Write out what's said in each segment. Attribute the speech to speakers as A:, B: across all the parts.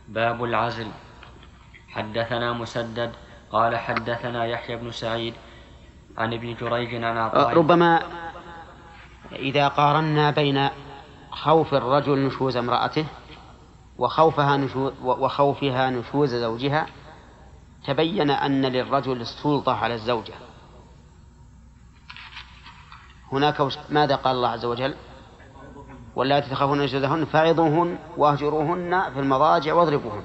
A: باب العزل. حدثنا مسدد قال حدثنا يحيى بن سعيد عن ابن جريج عن عطاء.
B: ربما إذا قارنا بين خوف الرجل نشوز امرأته وخوفها نشوز زوجها تبين أن للرجل السلطة على الزوجة. هناك ماذا قال الله عز وجل؟ واللاتي تخافون نشوزهن فعظوهن واهجروهن في المضاجع واضربوهن،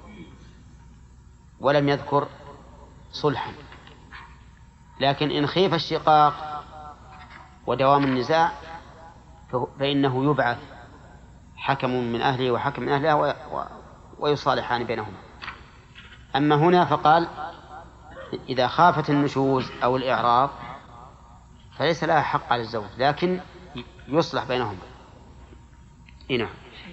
B: ولم يذكر صلحا. لكن إن خيف الشقاق ودوام النزاع فإنه يبعث حكم من أهله وحكم من أهلها ويصالحان بينهما. أما هنا فقال إذا خافت النشوز أو الإعراض فليس لها حق على الزوج، لكن يصلح بينهما. نعم.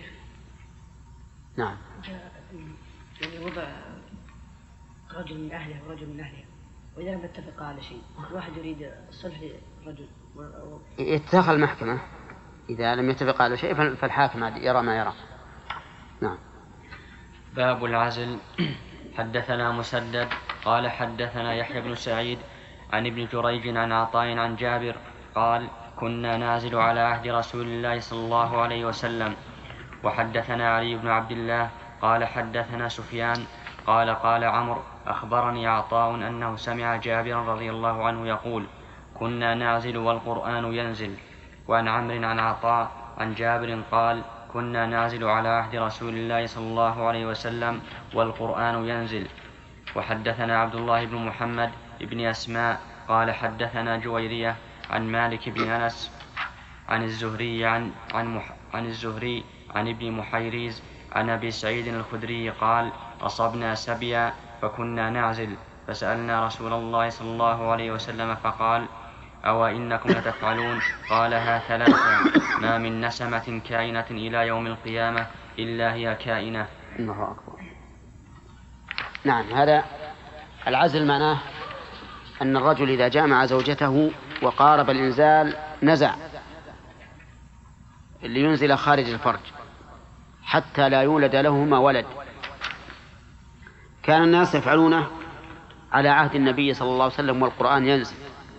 B: نعم.
C: يعني وضع رجل من أهله ورجل من أهلها، وإذا لم يتفقا على شيء، الواحد يريد الصلح لرجل
B: يتدخل المحكمة. إذا لم يتفق على شيء فالحاكم يرى ما يرى. نعم.
A: باب العزل. حدثنا مسدد قال حدثنا يحيى بن سعيد عن ابن جريج عن عطاء عن جابر قال كنا نازل على عهد رسول الله صلى الله عليه وسلم. وحدثنا علي بن عبد الله قال حدثنا سفيان قال قال عمرو أخبرني عطاء أنه سمع جابر رضي الله عنه يقول كنا نعزل والقرآن ينزل. وعن عمرو عن عطاء عن جابر قال كنا نعزل على عهد رسول الله صلى الله عليه وسلم والقرآن ينزل. وحدثنا عبد الله بن محمد بن أسماء قال حدثنا جويرية عن مالك بن أنس عن الزهري عن ابن محيريز عن أبي سعيد الخدري قال أصبنا سبيا فكنا نعزل فسألنا رسول الله صلى الله عليه وسلم فقال أو إنكم لتفعلون؟ قالها ثلاثة ما من نسمة كائنة إلى يوم القيامة إلا هي كائنة.
B: الله أكبر. نعم. هذا العزل معناه أن الرجل إذا جامع زوجته وقارب الإنزال نزع لينزل خارج الفرج حتى لا يولد لهما ولد. كان الناس يفعلونه على عهد النبي صلى الله عليه وسلم والقرآن ينزل،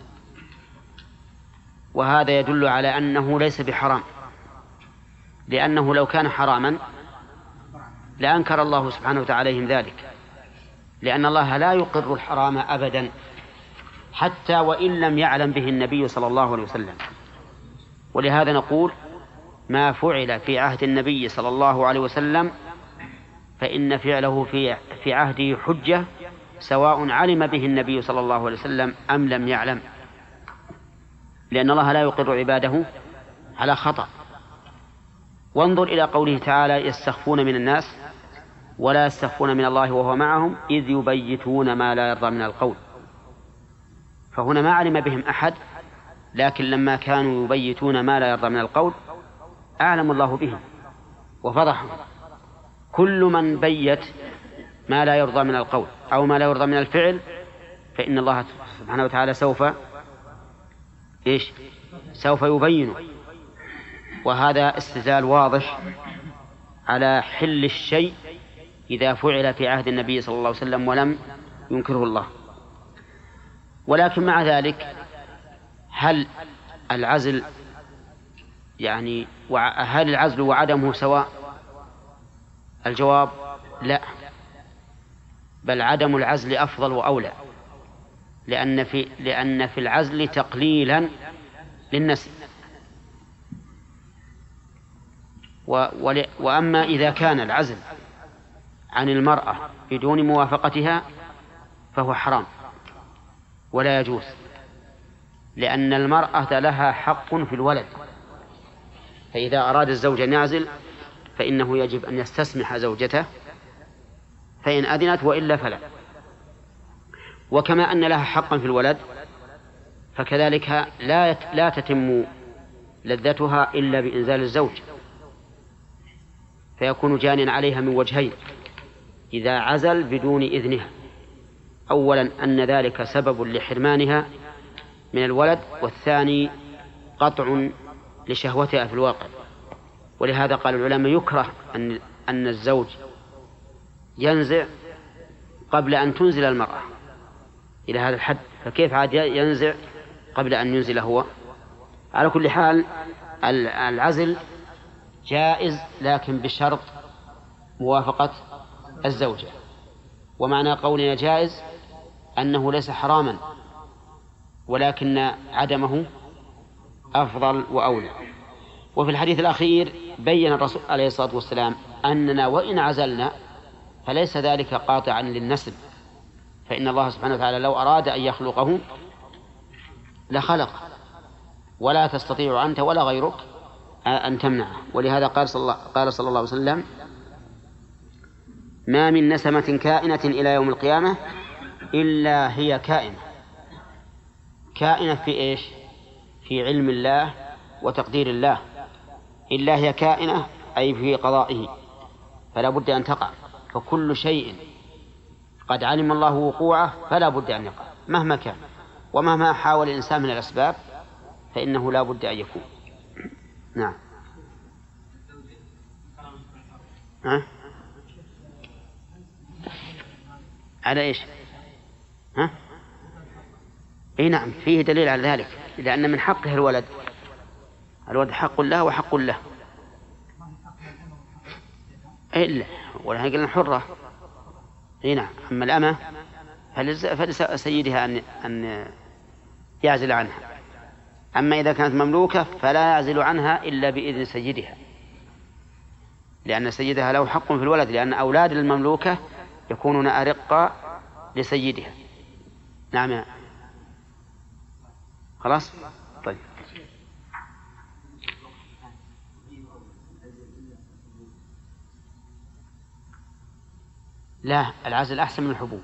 B: وهذا يدل على أنه ليس بحرام، لأنه لو كان حراما لأنكر الله سبحانه وتعالى عليهم ذلك، لأن الله لا يقر الحرام أبدا حتى وإن لم يعلم به النبي صلى الله عليه وسلم. ولهذا نقول ما فعل في عهد النبي صلى الله عليه وسلم فإن فعله في عهده حجة سواء علم به النبي صلى الله عليه وسلم أم لم يعلم، لأن الله لا يقر عباده على خطأ. وانظر إلى قوله تعالى يستخفون من الناس ولا يستخفون من الله وهو معهم إذ يبيتون ما لا يرضى من القول. فهنا ما علم بهم أحد، لكن لما كانوا يبيتون ما لا يرضى من القول أعلم الله بهم وفضحهم. كل من بيت ما لا يرضى من القول أو ما لا يرضى من الفعل فإن الله سبحانه وتعالى سوف يبينه. وهذا استدلال واضح على حل الشيء إذا فعل في عهد النبي صلى الله عليه وسلم ولم ينكره الله. ولكن مع ذلك هل العزل وعدمه سواء؟ الجواب لا، بل عدم العزل أفضل وأولى، لأن في العزل تقليلا للنسل. وأما إذا كان العزل عن المرأة بدون موافقتها فهو حرام ولا يجوز، لأن المرأة لها حق في الولد، فإذا أراد الزوج أن يعزل فإنه يجب أن يستسمح زوجته فإن أذنت وإلا فلا. وكما أن لها حقا في الولد فكذلك لا تتم لذتها إلا بإنزال الزوج، فيكون جانيا عليها من وجهين إذا عزل بدون إذنها: أولا أن ذلك سبب لحرمانها من الولد، والثاني قطع لشهوتها في الواقع. ولهذا قال العلماء يكره أن الزوج ينزع قبل أن تنزل المرأة إلى هذا الحد، فكيف عاد ينزع قبل أن ينزل هو؟ على كل حال العزل جائز، لكن بشرط موافقة الزوجة. ومعنى قولنا جائز أنه ليس حراما، ولكن عدمه أفضل وأولى. وفي الحديث الأخير بيّن الرسول عليه الصلاة والسلام أننا وإن عزلنا فليس ذلك قاطعا للنسل، فإن الله سبحانه وتعالى لو أراد أن يخلقه لخلق، ولا تستطيع أنت ولا غيرك أن تمنعه. ولهذا قال صلى الله عليه وسلم: ما من نسمة كائنة إلى يوم القيامة إلا هي كائنة في إيش؟ في علم الله وتقدير الله. إلا هي كائنة أي في قضائه، فلا بد أن تقع. فكل شيء قد علم الله وقوعه فلا بد أن يقع مهما كان، ومهما حاول الإنسان من الأسباب فإنه لا بد أن يكون. نعم. على إيش؟ أي نعم، فيه دليل على ذلك، لأن من حقه الولد حق له وحق له. إلا ولا قلنا حرة. أي نعم. أما الأمة فلسيدها أن يعزل عنها. أما إذا كانت مملوكة فلا يعزل عنها إلا بإذن سيدها، لأن سيدها له حق في الولد، لأن أولاد المملوكة يكونون أرقا لسيدها. نعم. خلاص. طيب. لا، العزل أحسن من الحبوب،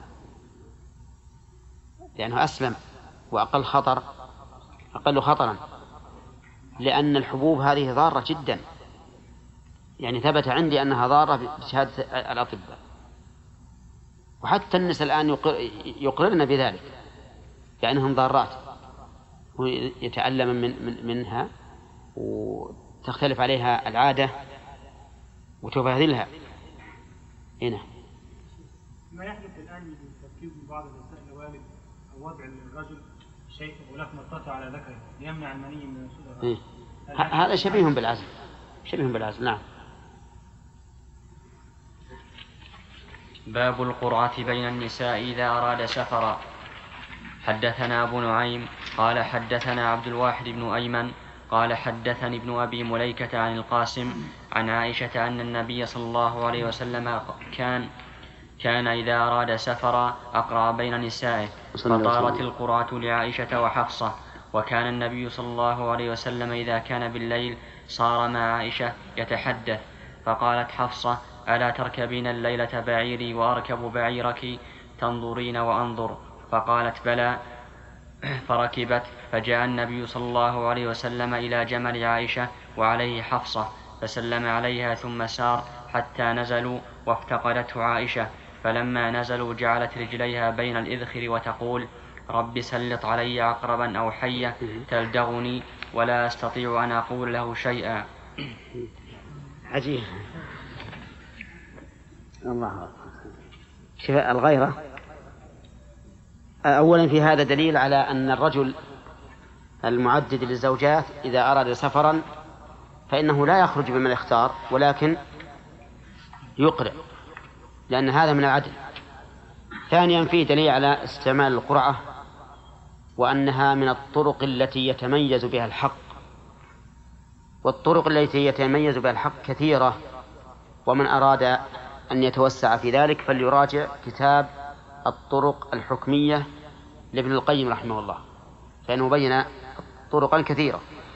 B: لأنه أسلم وأقل خطرا، لأن الحبوب هذه ضارة جدا، يعني ثبت عندي أنها ضارة بشهادة الأطباء، وحتى النساء الآن يقررن بذلك، لأنهم ضارات ويتألم منها وتختلف عليها العادة وتبهذلها. هنا
D: ما يحدث الآن من تركيب بعض النساء الوالد أو وضع الرجل شيء ولكن مطلع على ذكره ليمنع المني من الصدر.
B: هذا شبيه بالعزل. نعم.
A: باب القرعة بين النساء إذا أراد سفرا. حدثنا أبو نعيم قال حدثنا عبد الواحد بن أيمن قال حدثني ابن أبي مليكة عن القاسم عن عائشة أن النبي صلى الله عليه وسلم كان إذا أراد سفرا أقرع بين نسائه، فطارت القرعة لعائشة وحفصة. وكان النبي صلى الله عليه وسلم إذا كان بالليل صار مع عائشة يتحدث، فقالت حفصة: ألا تركبين الليلة بعيري وأركب بعيرك تنظرين وأنظر؟ فقالت: بلى. فركبت، فجاء النبي صلى الله عليه وسلم إلى جمل عائشة وعليه حفصة، فسلم عليها ثم سار حتى نزلوا وافتقدته عائشة، فلما نزلوا جعلت رجليها بين الإذخر وتقول: رب سلط علي عقربا أو حية تلدغني ولا أستطيع أن أقول له شيئا.
B: عجيب. الله. شوف الغيرة. أولا في هذا دليل على أن الرجل المعدد للزوجات إذا أراد سفرا فإنه لا يخرج بمن يختار، ولكن يقرع، لأن هذا من العدل. ثانيا فيه دليل على استعمال القرعة، وأنها من الطرق التي يتميز بها الحق، والطرق التي يتميز بها الحق كثيرة، ومن أراد أن يتوسع في ذلك فليراجع كتاب الطرق الحكمية لابن القيم رحمه الله، فإنه بين طرقا كثيرة.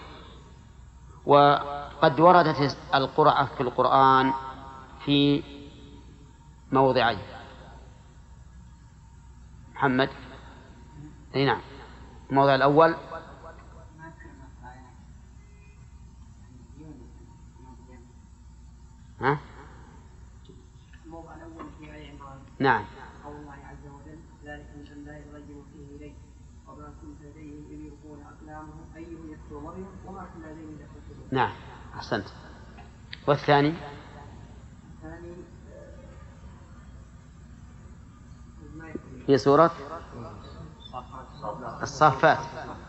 B: وقد وردت القرعة في القرآن في موضعين. محمد. أي نعم. الموضع الأول
C: الموضع الأول في آية عمران.
B: نعم.
C: قول الله عز وجل: ذلك من لا يرجع فيه إليه وما كنت لديهم إذ يلقون أقلامهم أيهم يكفر مريم وما كنا لديهم يخرجون.
B: نعم أحسنت. والثاني؟
C: الثاني
B: في سورة الصافات: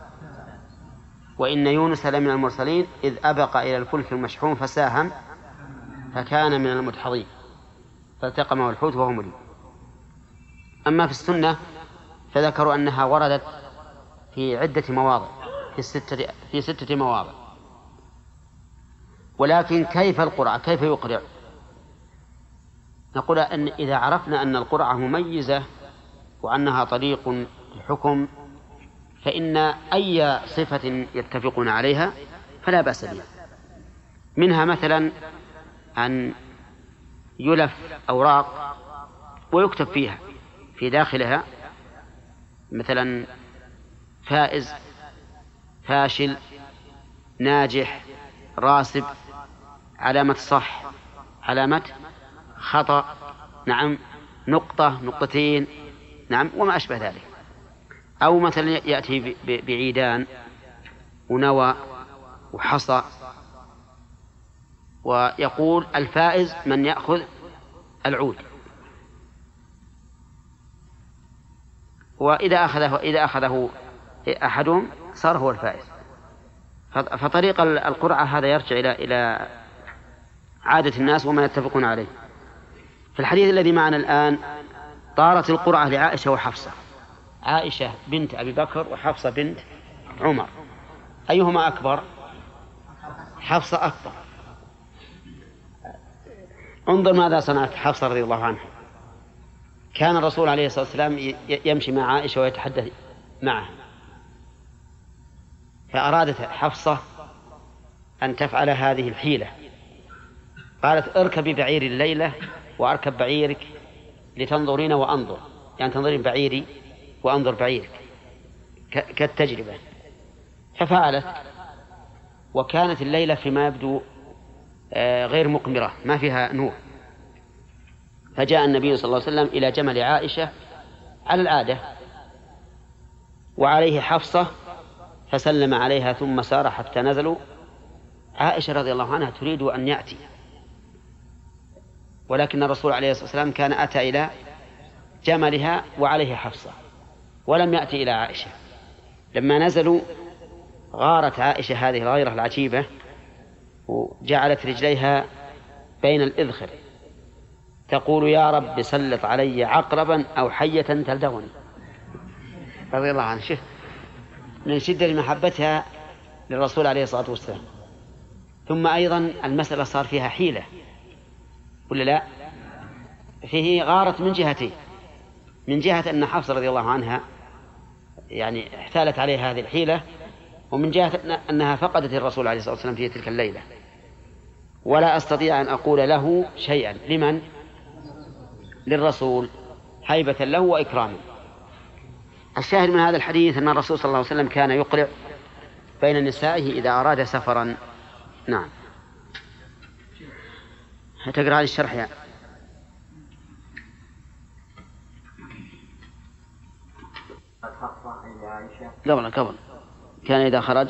B: وإن يونس لمن المرسلين إذ أبق إلى الفلك المشحون فساهم فكان من المدحضين فالتقمه الحوت وهو مليم. أما في السنة فذكروا أنها وردت في عدة مواضع، في ستة مواضع. ولكن كيف القرعة؟ كيف يقرع؟ نقول أن إذا عرفنا أن القرعة مميزة وأنها طريق الحكم فإن أي صفة يتفقون عليها فلا بأس بها. منها مثلا أن يلف أوراق ويكتب فيها في داخلها مثلا فائز، فاشل، ناجح، راسب، علامة صح، علامة خطأ، نعم، نقطة، نقطتين، نعم، وما أشبه ذلك. أو مثلا يأتي بعيدان ونوى وحصى ويقول الفائز من يأخذ العود، وإذا أخذه أحدهم صار هو الفائز. فطريق القرعة هذا يرجع إلى عادة الناس وما يتفقون عليه. في الحديث الذي معنا الآن طارت القرعة لعائشة وحفصة، عائشة بنت أبي بكر وحفصة بنت عمر، أيهما أكبر؟ حفصة أكبر. انظر ماذا صنعت حفصة رضي الله عنها. كان الرسول عليه الصلاة والسلام يمشي مع عائشة ويتحدث معها، فأرادت حفصة أن تفعل هذه الحيلة، قالت اركبي بعيري الليلة وأركب بعيرك لتنظرين وأنظر، يعني تنظرين بعيري وأنظر بعيرك كالتجربة. ففعلت، وكانت الليلة فيما يبدو غير مقمرة، ما فيها نور. فجاء النبي صلى الله عليه وسلم إلى جمل عائشة على العادة وعليه حفصة، فسلم عليها ثم سار حتى نزلوا. عائشة رضي الله عنها تريد أن يأتي، ولكن الرسول عليه الصلاة والسلام كان أتى إلى جملها وعليه حفصة ولم يأتي إلى عائشة. لما نزلوا غارت عائشة هذه الغيرة العجيبة وجعلت رجليها بين الإذخر تقول يا رب سلط علي عقربا أو حية تلدغني، رضي الله عنه. شوف من شدة محبتها للرسول عليه الصلاة والسلام. ثم أيضا المسألة صار فيها حيلة ولا لا؟ فيه غارت من جهتين: من جهة أن حفصة رضي الله عنها يعني احتالت عليها هذه الحيلة، ومن جهة أنها فقدت الرسول عليه الصلاة والسلام في تلك الليلة. ولا أستطيع أن أقول له شيئا. لمن؟ للرسول، هيبة له وإكراما. الشاهد من هذا الحديث أن الرسول صلى الله عليه وسلم كان يقرع بين نسائه إذا أراد سفرا. نعم. تقرأ لي الشرح يا قبل كان إذا خرج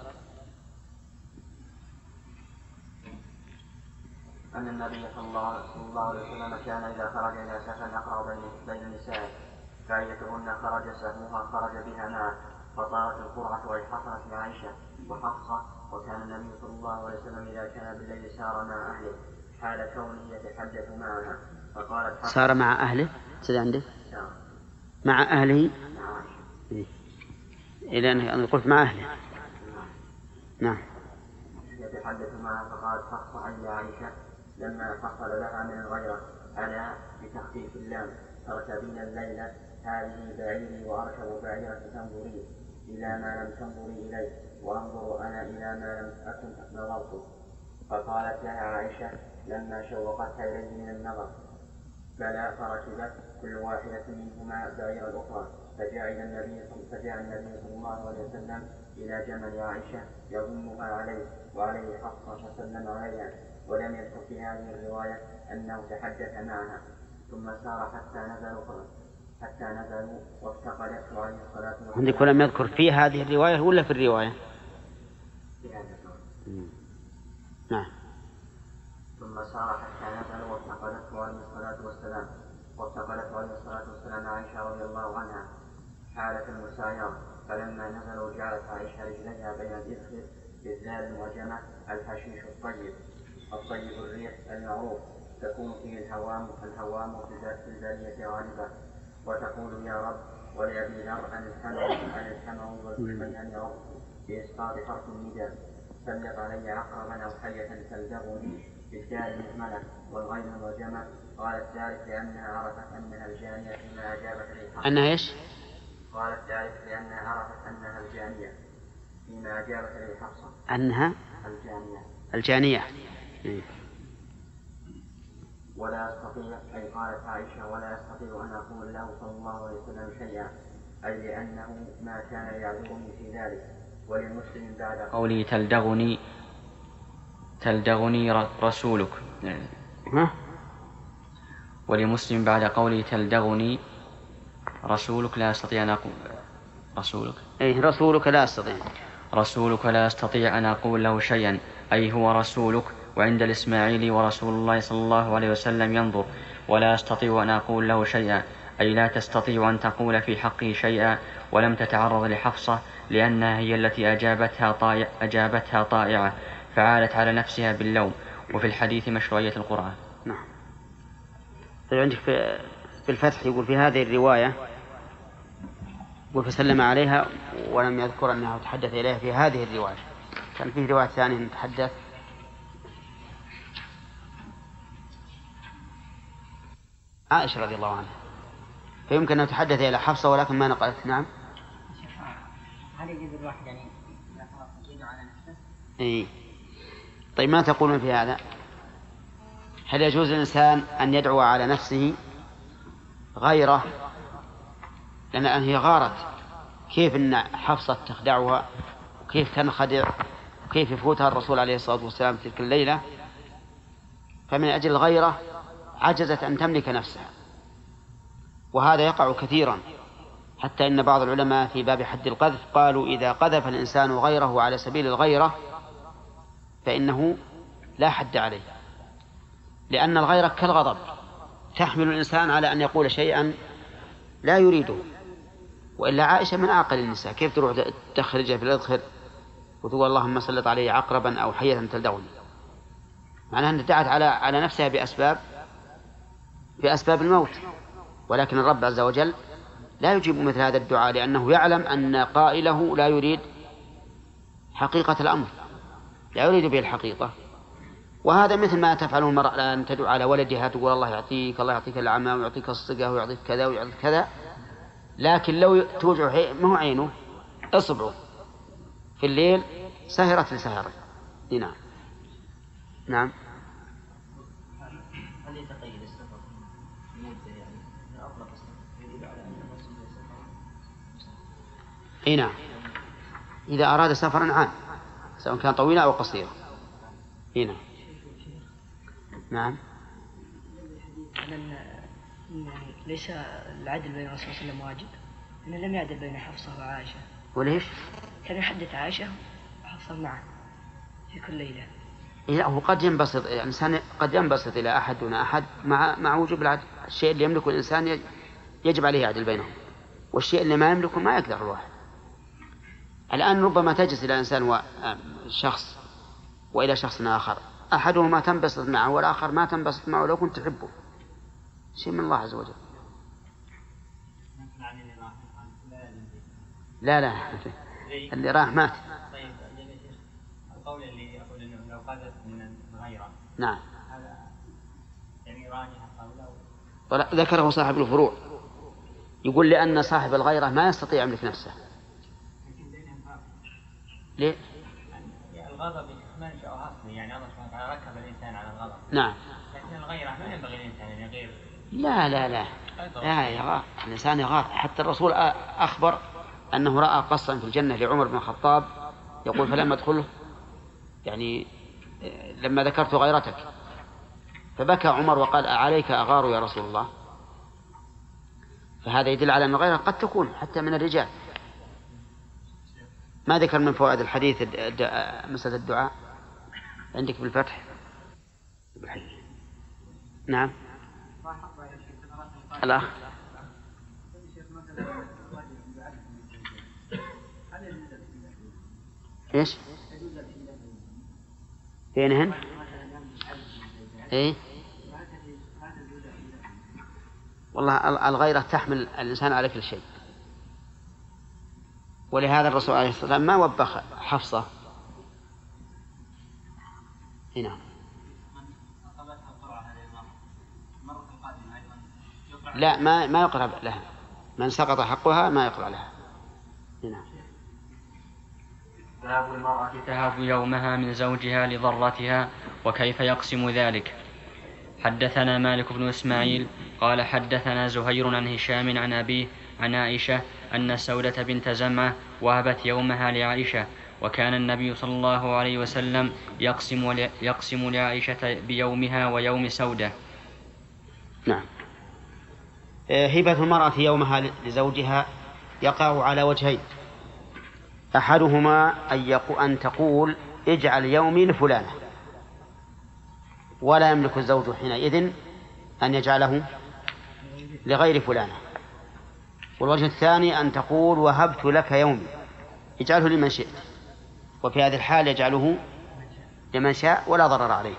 A: أن النبي صلى الله عليه وسلم كان إذا خرج إلى سفر يقرأ بين النساء، فأيتهن خرج سهمها خرج بها معه، فطارت القرعة أي حصلت لعائشة وحفصة. وكان النبي صلى الله عليه وسلم إذا كان بالليل سار مع أهله حال كونه يتحدث معها، فقالت حفصة
B: سار مع أهله سيدي عنده مع أهله إلى أن قلت مع أهله. نعم.
A: يتحدث معها، فقالت حفصة أي عائشة لما حصل لها من الغيرة ألا بتخفيف اللام تركبين الليلة هذه بعيري وأركب بعيرة تنظري إلى ما لم تنظري إليه وأنظر أنا إلى ما لم أكن نظرت. فقالت لها عائشة لما شوقتها إليه من النظر بلى، فركبت كل واحدة منهما بعير الأخرى. فجاء النبي صلى الله عليه وسلم إلى جمل عائشة يضمها عليه وعليه حفصة فسلم عليها، ولم يذكر في هذه الرواية أنه تحدث معها. ثم سار حتى نزلوا وافتقدته عليه الصلاة والسلام.
B: عندك ولم يذكر في هذه الرواية ولا في الرواية؟
A: نعم. ثم سار حتى نزلوا وافتقدته عليه الصلاة والسلام. واتصلت عليه الصلاة والسلام عائشة رضي الله عنها حالة المسايرة، فلما نزلوا جعلت عائشة رجليها بين الإذخر بالذال المعجمة الحشيش الطيب الريح المعروف، تكون فيه الهوام في البالية غالبا، وتقول يا رب ولأبي ذر أن الحموا والبيان يا رب بإسقاط حرف النداء، سلط علي عقربا أو حية تلدغني بالدال المهملة والغين المعجمة. قالت ذلك لأنها عرفت أنها الجانية فيما أجابت إليه.
B: أنها إيش؟
A: قالت ذلك لأنها عرفت أنها الجانية فيما أجابت إليه حفصة.
B: أنها الجانية.
A: ولا أستطيع، أي قالت عائشة ولا أستطيع أن أقول له صلى الله عليه وسلم شيئا، أي لأنه ما كان يعذرني في ذلك. ولمسلم بعد قولي تلدغني رسولك. ولمسلم بعد قولي تلدغني رسولك لا أستطيع أن أقول رسولك.
B: رسولك لا أستطيع.
A: رسولك لا أستطيع أن أقول له شيئا، أي هو رسولك. وعند الإسماعيلي ورسول الله صلى الله عليه وسلم ينظر. ولا أستطيع أن أقول له شيئا، أي لا تستطيع أن تقول في حقه شيئا. ولم تتعرض لحفصة لأنها هي التي أجابتها طائعة فعالت على نفسها باللوم. وفي الحديث مشروعية القرآن.
B: نعم. عندك في الفتح يقول في هذه الرواية فسلم عليها ولم يذكر أنها تحدث إليها في هذه الرواية. كان فيه رواية ثانية نتحدث عائشة رضي الله عنها، فيمكن أن تحدث إلى حفصة ولكن ما نقلت. نعم.
C: هل يجوز الواحد يعني يدعو على نفسه؟
B: طيب ما تقولون في هذا؟ هل يجوز للإنسان أن يدعو على نفسه غيره؟ لأن هي غارت، كيف أن حفصة تخدعها وكيف تنخدع وكيف يفوتها الرسول عليه الصلاة والسلام تلك الليلة، فمن أجل الغيرة عجزت أن تملك نفسها. وهذا يقع كثيرا، حتى إن بعض العلماء في باب حد القذف قالوا إذا قذف الإنسان غيره على سبيل الغيرة فإنه لا حد عليه، لأن الغيرة كالغضب تحمل الإنسان على أن يقول شيئا لا يريده. وإلا عائشة من أعقل النساء، كيف تروح تخرجها في الأذخر وتقول اللهم سلط علي عقربا أو حية تلدغني؟ معناها أن دعت على نفسها بأسباب الموت. ولكن الرب عز وجل لا يجيب مثل هذا الدعاء، لأنه يعلم أن قائله لا يريد حقيقة الأمر، لا يريد به الحقيقة. وهذا مثل ما تفعله المرأة أن تدعو على ولدها تقول الله يعطيك العمى ويعطيك الصقة ويعطيك كذا ويعطيك كذا، لكن لو توجع ما هو عينه اصبعه في الليل سهرت لسهره. نعم. نعم.
E: هل يتقيد السفر مدة يعني أطلق السفر يريد على أن الرسول
B: يسافر؟ نعم، إذا أراد سفرا عام سواء كان طويلا أو قصيرا. نعم. نعم.
C: يعني ليس العدل بين الرسول صلى الله عليه وسلم واجب، إنه لم يعدل بين حفصة وعائشة.
B: وليش؟
C: كان يحدث عائشة وحفصة معه في كل ليلة.
B: لا، هو قد ينبسط الإنسان قد ينبسط إلى أحد دون أحد مع وجوب العدل. الشيء اللي يملكه الإنسان يجب عليه يعدل بينهم، والشيء اللي ما يملكه ما يقدر الواحد. الآن ربما تجلس إلى إنسان شخص وإلى شخص آخر، أحدهما تنبسط معه والآخر ما تنبسط معه لو كنت تحبه، شيء من الله عز وجل. لا اللي راح مات.
E: طيب القول اللي يقول انه لو قذف من الغيرة،
B: نعم،
E: هذا يعني راجح
B: قوله. ذكره صاحب الفروع، يقول لأن صاحب الغيرة ما يستطيع يملك نفسه. ليه؟
E: الغضب منشأ أصلي، يعني الله سبحانه وتعالى ركب الإنسان على الغضب.
B: نعم.
E: لكن الغيرة ما ينبغي الإنسان أن يغير.
B: لا يغار، الإنسان يغار. حتى الرسول أخبر أنه رأى قصا في الجنة لعمر بن الخطاب يقول فلما أدخله يعني لما ذكرت غيرتك فبكى عمر وقال عليك أغار يا رسول الله. فهذا يدل على أن الغيرة قد تكون حتى من الرجال. ما ذكر من فوائد الحديث مسألة الدعاء عندك بالفتح. نعم. الأخ إيش؟ بينهن؟ إيه؟ والله الغيرة تحمل الإنسان على كل شيء، ولهذا الرسول عليه الصلاة والسلام ما وبخ حفصة هنا. لا، ما يقرأ لها، من سقط حقها ما يقرأ لها هنا.
A: باب المرأة تهب يومها من زوجها لضرتها وكيف يقسم ذلك. حدثنا مالك بن إسماعيل قال حدثنا زهير عن هشام عن أبيه عن عائشة أن سودة بنت زمعة وهبت يومها لعائشة، وكان النبي صلى الله عليه وسلم يقسم لعائشة بيومها ويوم سودة.
B: نعم. هبة المرأة يومها لزوجها يقع على وجهين: أحدهما أن تقول اجعل يومي لفلانة، ولا يملك الزوج حينئذ أن يجعله لغير فلانة. والوجه الثاني أن تقول وهبت لك يومي، اجعله لمن شئت، وفي هذه الحال يجعله لمن شاء ولا ضرر عليه.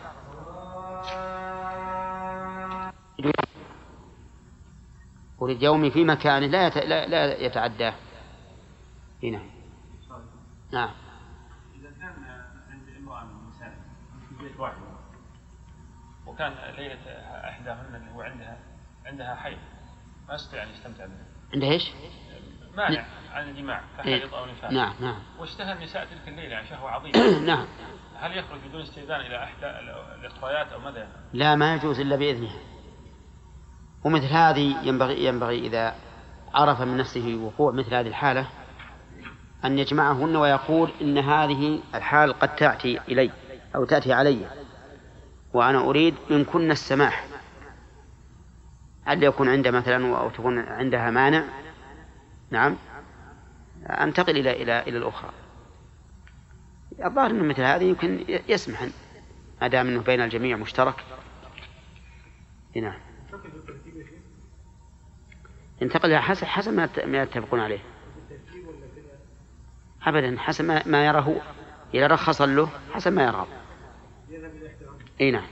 B: أريد يومي في مكانه لا يتعداه هنا. نعم.
F: إذا كان عند امرأة من النساء في بيت واحد وكان ليلة إحداهن اللي هو عندها حيض ما يستطيع أن يستمتع بها.
B: عنده إيش؟
F: مانع عن الجماع كحيض أو نفاس.
B: نعم نعم.
F: واشتهى النساء تلك الليلة عن شهوة عظيمة.
B: نعم.
F: هل يخرج بدون استئذان إلى إحدى الأخريات أو ماذا؟
B: لا، ما يجوز إلا بإذنها. ومثل هذه ينبغي إذا عرف من نفسه وقوع مثل هذه الحالة أن يجمعهن ويقول إن هذه الحال قد تأتي إلي أو تأتي علي، وأنا أريد منكن السماح، هل يكون عندها مثلا أو تكون عندها مانع، نعم، أنتقل إلى الأخرى. الظاهر أن مثل هذه يمكن يسمح ما دام أنه بين الجميع مشترك. نعم. ينتقل حسب ما يتفقون عليه. أبدا، حسب ما يراه، إذا رخص له حسب ما يرغب. نعم.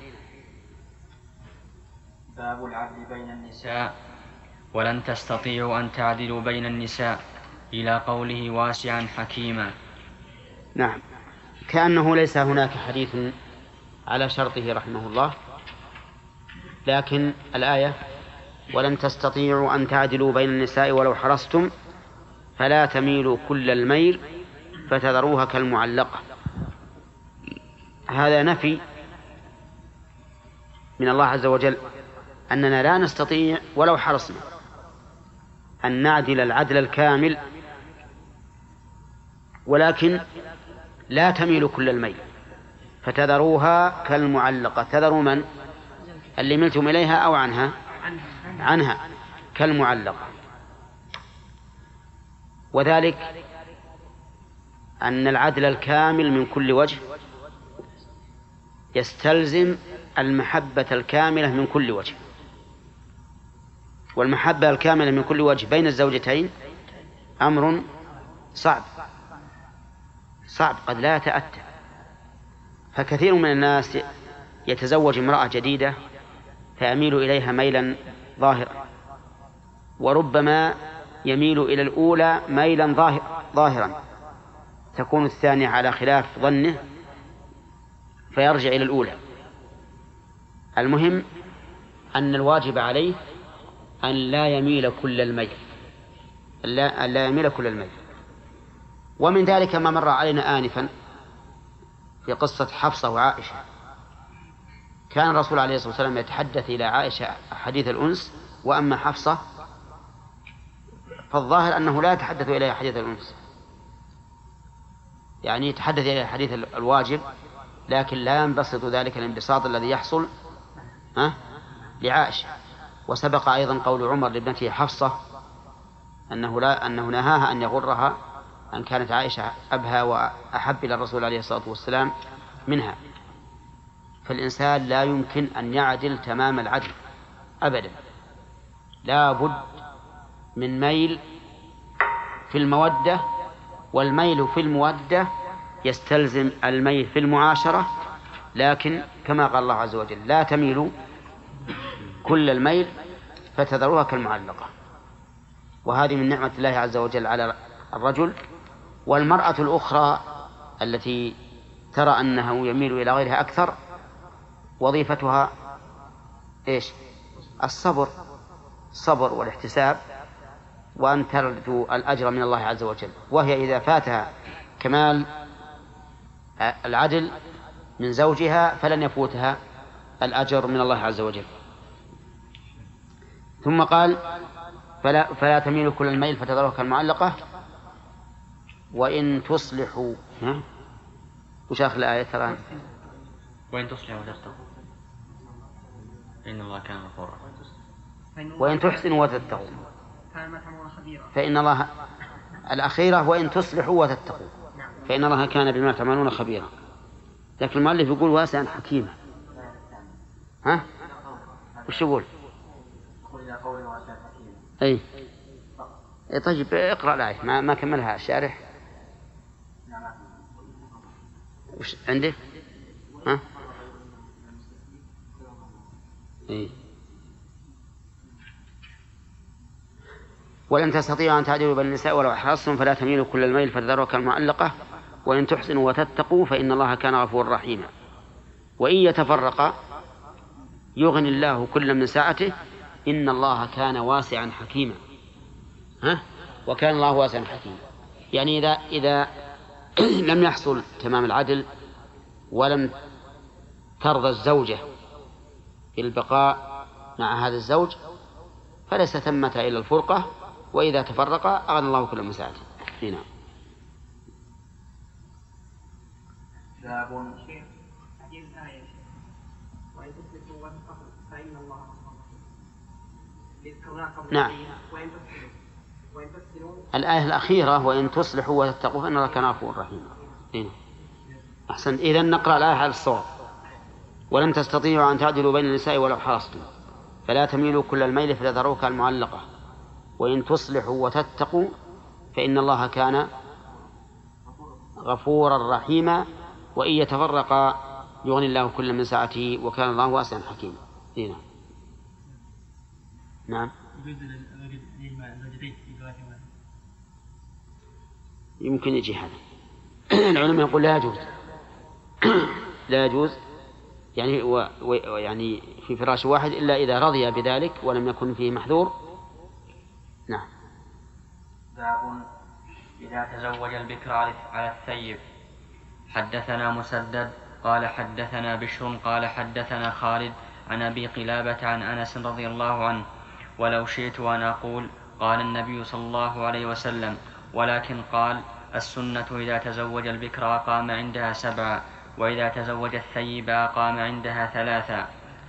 A: باب العدل بين النساء ولن تستطيعوا أن تعدلوا بين النساء إلى قوله واسعا حكيما.
B: نعم. كأنه ليس هناك حديث على شرطه رحمه الله، لكن الآية ولن تستطيعوا أن تعدلوا بين النساء ولو حرصتم فلا تميلوا كل الميل فتذروها كالمعلقة. هذا نفي من الله عز وجل أننا لا نستطيع ولو حرصنا أن نعدل العدل الكامل، ولكن لا تميلوا كل الميل فتذروها كالمعلقة. تذروا من؟ اللي ملتم إليها أو عنها كالمعلقة. وذلك أن العدل الكامل من كل وجه يستلزم المحبة الكاملة من كل وجه، والمحبة الكاملة من كل وجه بين الزوجتين أمر صعب قد لا يتأتى. فكثير من الناس يتزوج امرأة جديدة فيميل إليها ميلا ظاهرا، وربما يميل إلى الأولى ميلا ظاهرا، تكون الثانية على خلاف ظنه فيرجع إلى الأولى. المهم أن الواجب عليه أن لا يميل كل الميل، ومن ذلك ما مر علينا آنفا في قصة حفصة وعائشة. كان الرسول عليه الصلاة والسلام يتحدث إلى عائشة حديث الأنس، وأما حفصة فالظاهر أنه لا يتحدث إليها حديث الأنس، يعني يتحدث إليها حديث الواجب، لكن لا ينبسط ذلك الانبساط الذي يحصل لعائشة. وسبق أيضا قول عمر لابنته حفصة أنه نهاها أن يغرها أن كانت عائشة أبهى وأحب إلى الرسول عليه الصلاة والسلام منها. فالإنسان لا يمكن أن يعدل تمام العدل أبدا، لا بد من ميل في المودة، والميل في المودة يستلزم الميل في المعاشرة، لكن كما قال الله عز وجل لا تميلوا كل الميل فتذروها كالمعلقة. وهذه من نعمة الله عز وجل على الرجل. والمرأة الأخرى التي ترى أنه يميل إلى غيرها أكثر وظيفتها إيش؟ الصبر والاحتساب، وأن ترجو الأجر من الله عز وجل. وهي إذا فاتها كمال العدل من زوجها فلن يفوتها الأجر من الله عز وجل. ثم قال فلا تميلوا كل الميل فتذروها كالمعلقة وإن تصلحوا. وش آخر الآية ترى؟
A: وإن تصلحوا وتتقوا إن الله كان غفورا.
B: وإن تحسنوا وتتقوا فإن الله، الأخيرة وإن تصلحوا وتتقوا فإن الله كان بما تعملون خبيرا. لكن المؤلف يقول واسعا حكيما. ها؟ وش يقول؟ أي طيب اقرأ الآية ما كملها الشارح. وش عندك؟ ها؟ إيه. ولن تستطيعوا أن تعدلوا بين النساء ولو حرصتم فلا تميلوا كل الميل فتذروها كالمعلقة وإن تحسنوا وتتقوا فإن الله كان غفورا رحيما. وإن يتفرقا يغني الله كل من سعته إن الله كان واسعا حكيما. وكان الله واسعا حكيما، يعني إذا لم يحصل تمام العدل ولم ترضى الزوجة بالبقاء مع هذا الزوج فليس ثمة إلا الفرقة، وإذا تفرقا أغنى الله كل من سعته. هنا
E: باب
B: نعم. الآية الأخيرة وإن تصلحوا وتتقوا فإن الله كان غفورا رحيما. أحسن. إذن نقرأ الآية على الصواب. ولن تستطيعوا أن تعدلوا بين النساء ولو حرصتم فلا تميلوا كل الميل فتذروها كالمعلقة وإن تصلحوا وتتقوا فإن الله كان غفورا رحيما. وإن يتفرقا يغني الله كل من سعته وكان الله واسعا حكيما. هنا نعم. يمكن يجي هذا. العلماء يقول لا يجوز لا يجوز يعني في فراش واحد إلا إذا رضي بذلك ولم يكن فيه محذور. نعم.
A: باب إذا تزوج البكر على الثيب. حدثنا مسدد قال حدثنا بشر قال حدثنا خالد عن أبي قلابة عن أنس رضي الله عنه ولو شئت أن أقول قال النبي صلى الله عليه وسلم، ولكن قال السنة إذا تزوج البكر أقام عندها 7 وإذا تزوج الثيب أقام عندها 3.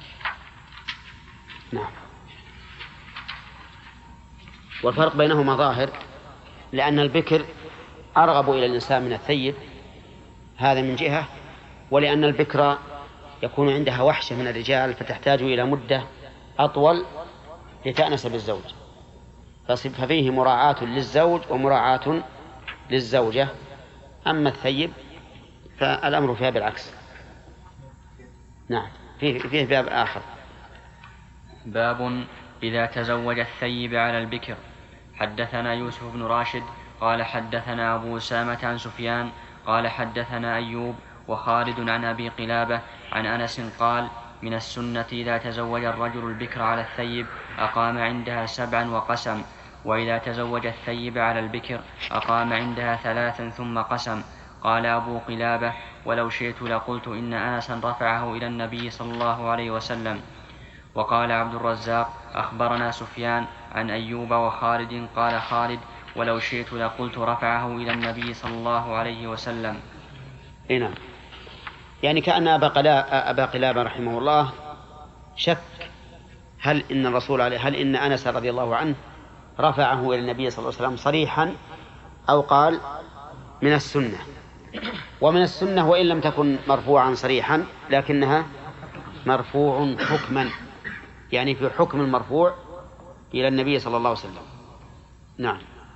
B: نعم. والفرق بينهما ظاهر، لأن البكر أرغب إلى الإنسان من الثيب، هذا من جهة، ولأن البكر يكون عندها وحشة من الرجال فتحتاج إلى مدة أطول لتأنس بالزوج، ففيه مراعاة للزوج ومراعاة للزوجة. أما الثيب فالأمر فيها بالعكس. نعم. فيه باب آخر.
A: باب إذا تزوج الثيب على البكر. حدثنا يوسف بن راشد قال حدثنا أبو أسامة عن سفيان قال حدثنا أيوب وخالد عن أبي قلابة عن أنس قال من السنة إذا تزوج الرجل البكر على الثيب أقام عندها 7 وقسم، وإذا تزوج الثيب على البكر أقام عندها 3 ثم قسم. قال أبو قلابة ولو شئت لقلت إن أنسا رفعه إلى النبي صلى الله عليه وسلم. وقال عبد الرزاق أخبرنا سفيان عن أيوب وخالد قال خالد ولو شئت لقلت رفعه إلى النبي صلى الله عليه وسلم.
B: نعم. يعني كأن أبا قلابة رحمه الله شك هل إن أنس رضي الله عنه رفعه إلى النبي صلى الله عليه وسلم صريحا أو قال من السنة. ومن السنة وإن لم تكن مرفوعا صريحا لكنها مرفوع حكما، يعني في حكم المرفوع إلى النبي صلى الله عليه وسلم. نعم.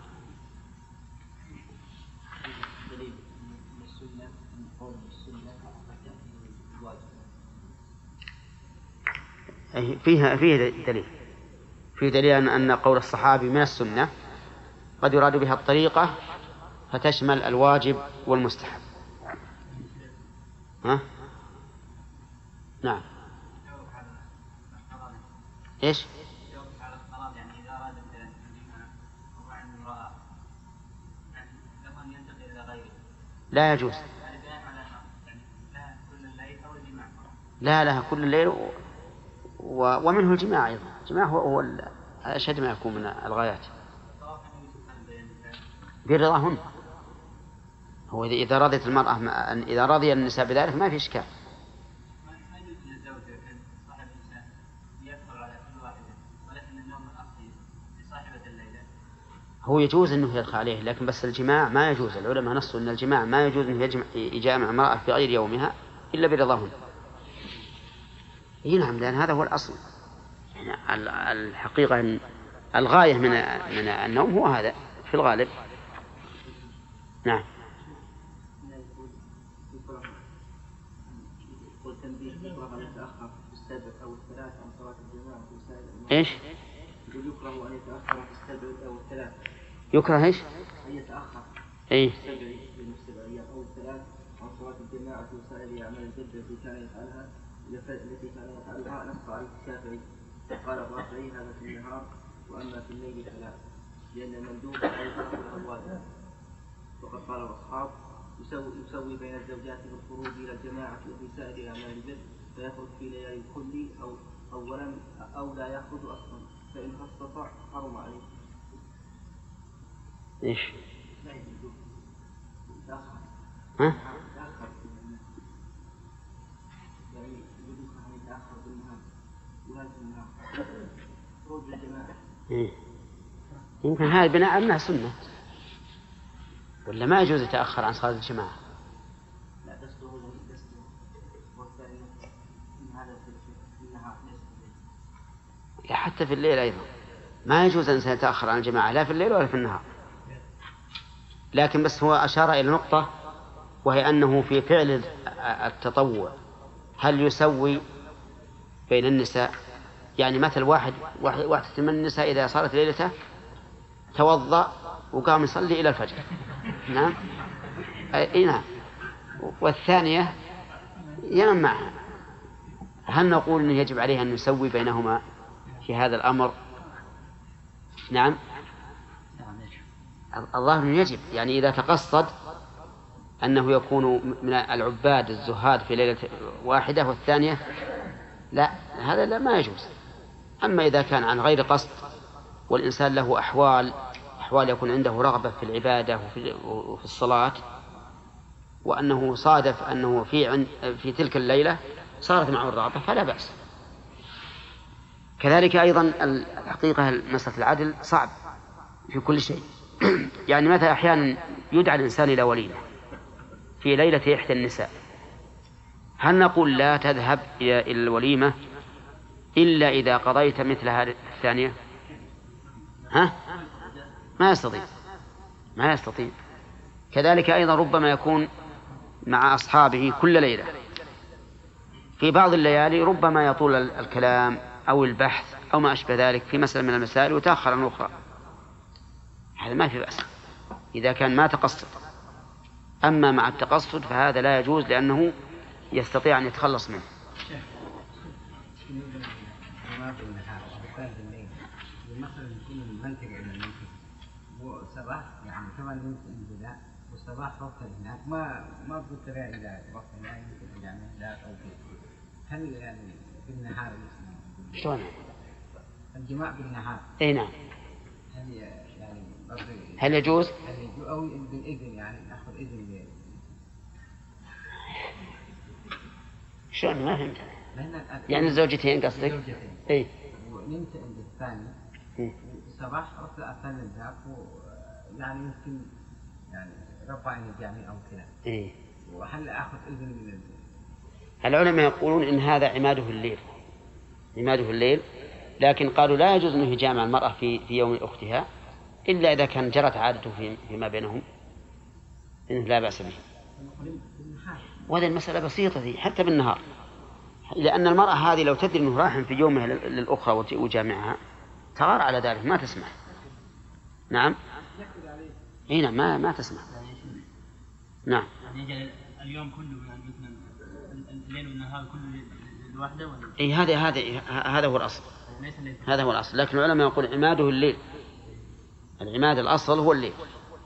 B: فيه دليل، فيه دليل أن قول الصحابي من السنة قد يراد بها الطريقة فتشمل الواجب والمستحب. ها؟ نعم. إيش؟ لا يجوز. لا لها كل الليل ومنه الجماع أيضا. الجماع هو أشد ما يكون من الغايات برضاهن. هو إذا رضيت المرأة إذا رضي النساء بذلك ما في إشكال. هو يجوز أنه يدخل عليه، لكن بس الجماع ما يجوز. العلماء نصوا أن الجماع ما يجوز أنه يجامع امرأة في غير يومها إلا برضاهن. نعم، لأن هذا هو الأصل. الحقيقة الغاية من النوم هو هذا في الغالب. نعم. إيش؟
E: يكره أن يتأخر في السبع أو الثلاث.
B: يكره إيش؟
E: أن يتأخر
B: إيه؟
E: في السبع أيام أو الثلاث عن صلاة الجماعة وسائر أعمال الجد التي كان يفعلها نص عليه الشافعي. قال الرافعي هذا في النهار وأما في الليل فلا، لأن المندوب لا يتأخر الأموال. وقد قال الأصحاب يسوي بين الزوجات بالخروج إلى الجماعة وفي سائر أعمال الجد، فيخرج في ليالي الكل أولا أو لا يخرج أصلا، فإن استطاع حرم عليه.
B: إيش؟
E: لا يجوز. يتأخر.
B: ها؟
E: يتأخر. يعني يجوز أن يتأخر بالنهار ولا في النهار. خروج الجماعة.
B: إيه. يمكن هذا بناء أنها سنة، ولا ما يجوز يتأخر عن صلاة الجماعة؟
E: لا قصده والثاني إن هذا في النهار ليس في الليل.
B: لا، حتى في الليل أيضا ما يجوز أن يتأخر عن الجماعة لا في الليل ولا في النهار. لكن بس هو أشار إلى نقطة، وهي أنه في فعل التطوع هل يسوي بين النساء؟ يعني مثل واحد من النساء إذا صارت ليلته توضأ وقام يصلي إلى الفجر. نعم. نعم. والثانية ينام معها. هل نقول أنه يجب عليه أن يسوي بينهما في هذا الأمر؟ نعم. الله أنه يجب، يعني إذا تقصد أنه يكون من العباد الزهاد في ليلة واحدة والثانية لا، هذا لا، ما يجوز. أما إذا كان عن غير قصد والإنسان له أحوال يكون عنده رغبة في العبادة وفي الصلاة، وأنه صادف أنه في تلك الليلة صارت معه الرغبة فلا بأس. كذلك أيضا الحقيقة مسألة العدل صعب في كل شيء. يعني مثلا أحيانا يدعى الإنسان إلى وليمة في ليلة إحدى النساء، هل نقول لا تذهب إلى الوليمة إلا إذا قضيت مثل هذه الثانية؟ ها؟ ما يستطيع. كذلك أيضا ربما يكون مع أصحابه كل ليلة، في بعض الليالي ربما يطول الكلام أو البحث أو ما أشبه ذلك في مسألة من المسائل وتأخر عن أخرى، هذا ما في بأس إذا كان ما تقصد. أما مع التقصد فهذا لا يجوز، لأنه يستطيع أن يتخلص منه.
G: مثلا يكون المنتج إلى المنتج وصباح يعني كمان يمكن إلى والصباح وقت هناك ما بطريقة إلى وقت لا يمكن يعني لا أو هل يعني بالنهار
B: شلون
G: الجماع بالنهار؟
B: أي نعم.
G: هل يعني
B: هل يجوز؟
G: أو بالإذن يعني نأخذ إذن
B: شلون ما فهمت؟ يعني الزوجتين قصدك؟ إيه.
G: ونمت عند الثاني الصباح رحت أثنى الذاك يعني يمكن يعني رفعني الجامع أو كذا.
B: إيه.
G: وهل أخذ إذن من
B: العلماء يقولون إن هذا عماده الليل لكن قالوا لا يجوز أنه يجامع المرأة في يوم أختها إلا إذا كان جرت عادته فيما بينهم، إنه لا بأس به. وهذه المسألة بسيطة دي حتى بالنهار، لأن المرأة هذه لو تدري أنه راح في يومها للأخرى وجامعها تغار على ذلك ما تسمح. نعم هنا ما تسمح. نعم
H: اليوم كله مثلا الليل والنهار كله الواحدة ولا؟
B: إيه هذا هو الأصل. هذا هو الأصل، لكن العلماء يقول عماده الليل. العماد الأصل هو الليل.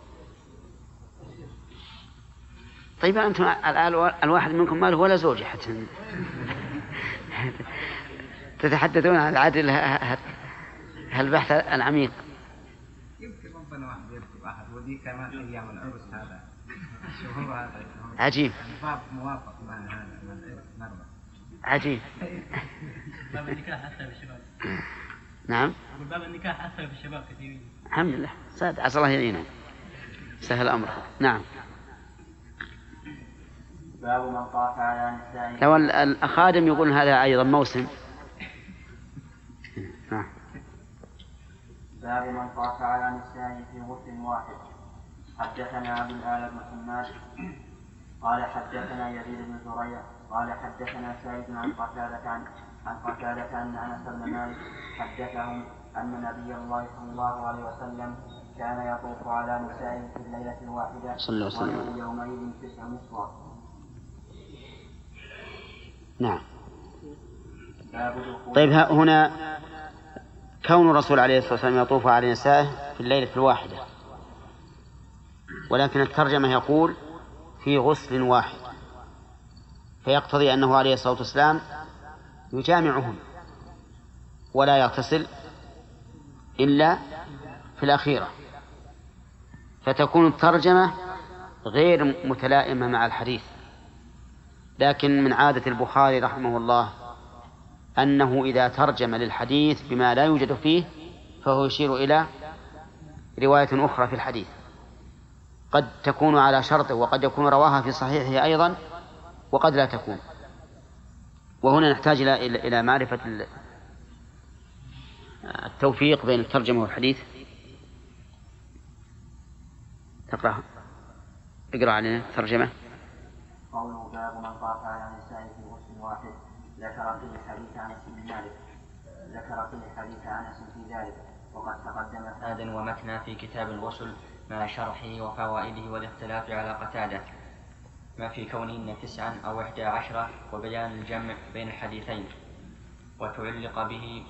B: طيب أنتم الواحد منكم ما له ولا زوجة حتى تتحدثون عن العدل هالبحث العميق.
G: يمكن ربنا واحد يرتب أحد ودي كمان أيام العرس هذا شهور هذا
B: عجيب.
G: الباب موافق مع هذا مرة
B: عجيب.
H: باب النكاح حتى بالشباب.
B: نعم.
H: باب النكاح حتى بالشباب كثيرين.
B: الحمد لله سعد عسى الله يعيننا سهل أمره. نعم.
A: باب من طاف على نسائه.
B: لو الأخادم يقول هذا أيضا موسم. نعم.
A: باب من طاف على نسائه في غسل واحد. حدثنا أبو الآل بن حماد قال حدثنا يزيد بن زريع قال حدثنا سعيد عن قتادة أن أنس بن مالك حدثهم أن نبي الله صلى الله عليه وسلم كان يطوف على نسائه في الليلة الواحدة وله يومئذ 9 نسوة.
B: نعم. طيب هنا كون الرسول عليه الصلاة والسلام يطوف على نسائه في الليلة الواحدة، ولكن الترجمة يقول في غسل واحد، فيقتضي أنه عليه الصلاة والسلام يجامعهم ولا يغتسل إلا في الأخيرة، فتكون الترجمة غير متلائمة مع الحديث. لكن من عادة البخاري رحمه الله أنه إذا ترجم للحديث بما لا يوجد فيه فهو يشير إلى رواية أخرى في الحديث قد تكون على شرطه، وقد يكون رواها في صحيحه أيضا وقد لا تكون. وهنا نحتاج إلى معرفة التوفيق بين الترجمة والحديث. اقرأ علينا الترجمة.
A: قوله باب من طاف على نسائه في غسل واحد ذكر فيه حديث أنس بن مالك في ذلك، وقد تقدم فاد ومتنا في كتاب الغسل مع شرحه وفوائده والاختلاف على قتادة ما في كونهن 9 أو 11 وبيان الجمع بين الحديثين. وتعلق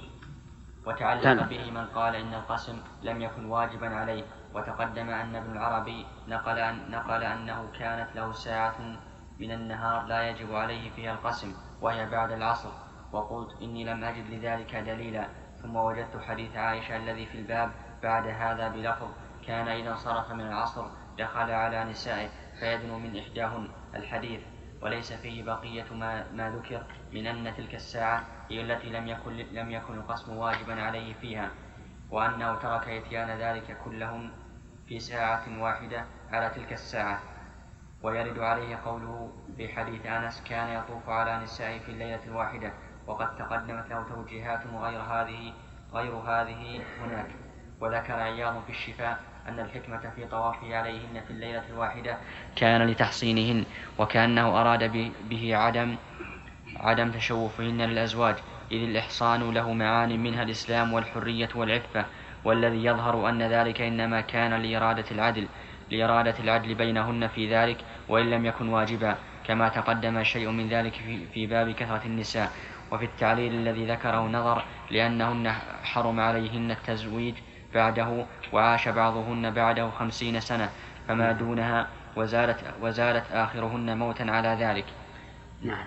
A: به من قال إن القسم لم يكن واجبا عليه. وتقدم أن ابن العربي نقل أنه كانت له ساعة من النهار لا يجب عليه فيها القسم وهي بعد العصر. وقلت إني لم أجد لذلك دليلا، ثم وجدت حديث عائشة الذي في الباب بعد هذا بلفظ كان إذا انصرف من العصر دخل على نسائه فيدنو من إحداهن الحديث، وليس فيه بقية ما ذكر من أن تلك الساعة هي التي لم يكن القسم واجبا عليه فيها، وأنه ترك إتيان ذلك كلهم في ساعة واحدة على تلك الساعة. ويرد عليه قوله في حديث أنس كان يطوف على نسائه في الليلة الواحدة، وقد تقدمت له توجيهات غير هذه هناك. وذكر عياض في الشفاء أن الحكمة في طوافه عليهن في الليلة الواحدة كان لتحصينهن، وكأنه أراد به عدم تشوفهن للأزواج، إذ الإحصان له معان منها الإسلام والحرية والعفة، والذي يظهر أن ذلك إنما كان لإرادة العدل بينهن في ذلك، وإن لم يكن واجبا، كما تقدم شيء من ذلك في باب كثرة النساء. وفي التعليل الذي ذكره نظر، لأنهن حرم عليهن التزويج بعده، وعاش بعضهن بعده 50 سنة فما دونها، وزالت آخرهن موتا على ذلك.
B: نعم.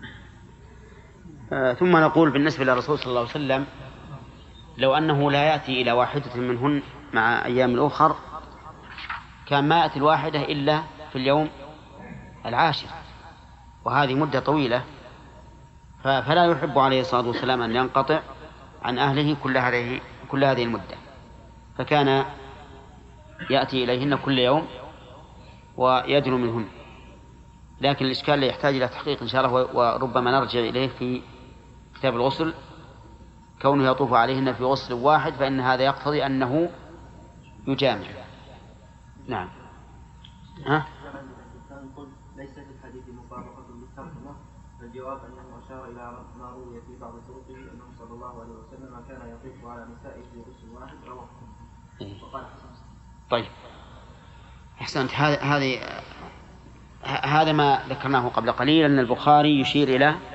B: ثم نقول بالنسبة للرسول صلى الله عليه وسلم لو أنه لا يأتي إلى واحدة منهن مع أيام الأخر كان ما يأتي الواحدة إلا في اليوم العاشر، وهذه مدة طويلة، فلا يحب عليه الصلاة والسلام أن ينقطع عن أهله كل هذه المدة، فكان يأتي إليهن كل يوم ويدنو منهن. لكن الإشكال يحتاج إلى تحقيق إن شاء الله، وربما نرجع إليه في كتاب الغسل كونه يطوف عليهن في غسل واحد فإن هذا يقتضي أنه يجامع. نعم.
E: ليس في الحديث مطابقة للترجمة، فالجواب أنه أشار إلى ما روي في بعض طرقه أنه صلى الله عليه وسلم كان يطوف على نسائه في غسل واحد رواه. وقال حسن.
B: طيب أحسنت. هذا ما ذكرناه قبل قليل، أن البخاري يشير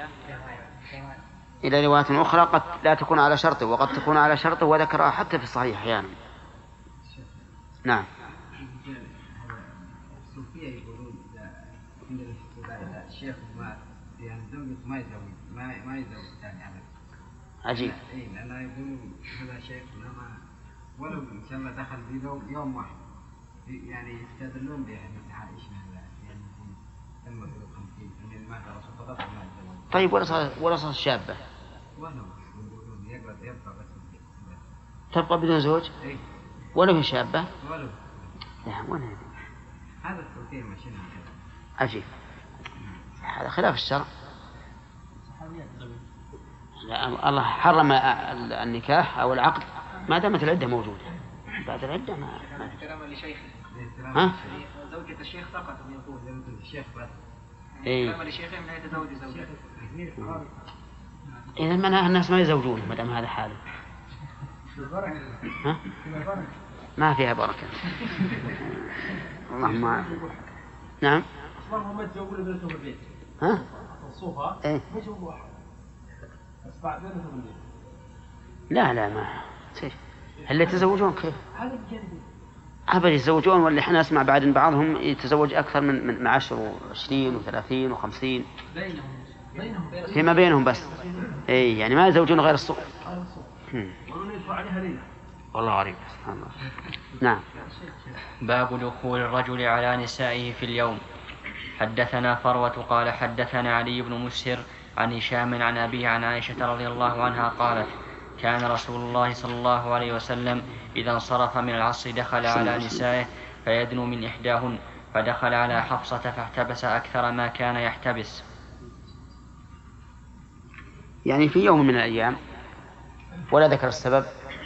B: إلى رواية أخرى قد لا تكون على شرطه وقد تكون على شرطه، وذكرها حتى في الصحيح أحيانا. نعم.
G: الصوفية يقولون عند الاستدلال الشيخ ما يعني زوجته ما يزوج ثاني على.
B: عجيب.
G: إيه لأنه يقولون هذا شيخ ما ولو إن شاء الله دخل في يوم واحد يعني يستدلون بحديث عائشة يعني تم في 50 من مات رسول فقط ما يتزوج.
B: طيب ولا صارت شابة؟
G: ولو يقولون يبقى بس
B: تبقى بدون زوج؟
G: إيه.
B: ولو هي شابة؟
G: ولو.
B: لا ولا
G: هذا التوكيل ماشيين كذا.
B: عجيب. هذا خلاف الشرع. لا الله حرم النكاح أو العقد ما دامت العدة موجودة. بعد العدة ما
E: كلام لشيخه.
B: ها؟
E: زوجة الشيخ فقط يقول
G: زوجة الشيخ بس.
B: إيه.
E: كلام لشيخه من يتزوج زوجته.
B: إذا منها الناس ما يزوجون ما دام هذا حاله. ها؟ ما فيها بركة. اللهم. نعم.
D: أصلاً ما تزوجون بنتهم البيت.
B: ها؟
D: الصوفة.
B: إيه.
D: ما يزوجوا واحد. بس بعد بنتهم البيت.
B: لا ما. هل يتزوجون كيف؟
D: هذا الجانب.
B: أبد يتزوجون ولا إحنا نسمع بعد إن بعضهم يتزوج أكثر من 10 و20 و30 و50.
D: بينهم.
B: فيما بينهم بس. إيه يعني ما يتزوجون غير الصوف.
D: ولو يدفع عليها ليلة.
B: والله غريب سبحان الله. نعم.
A: باب دخول الرجل على نسائه في اليوم. حدثنا فروة قال حدثنا علي بن مسهر عن هشام عن أبيه عن عائشة رضي الله عنها قالت كان رسول الله صلى الله عليه وسلم إذا انصرف من العصر دخل على نسائه فيدنو من إحداهن، فدخل على حفصة فاحتبس أكثر ما كان يحتبس.
B: يعني في يوم من الأيام ولا ذكر السبب.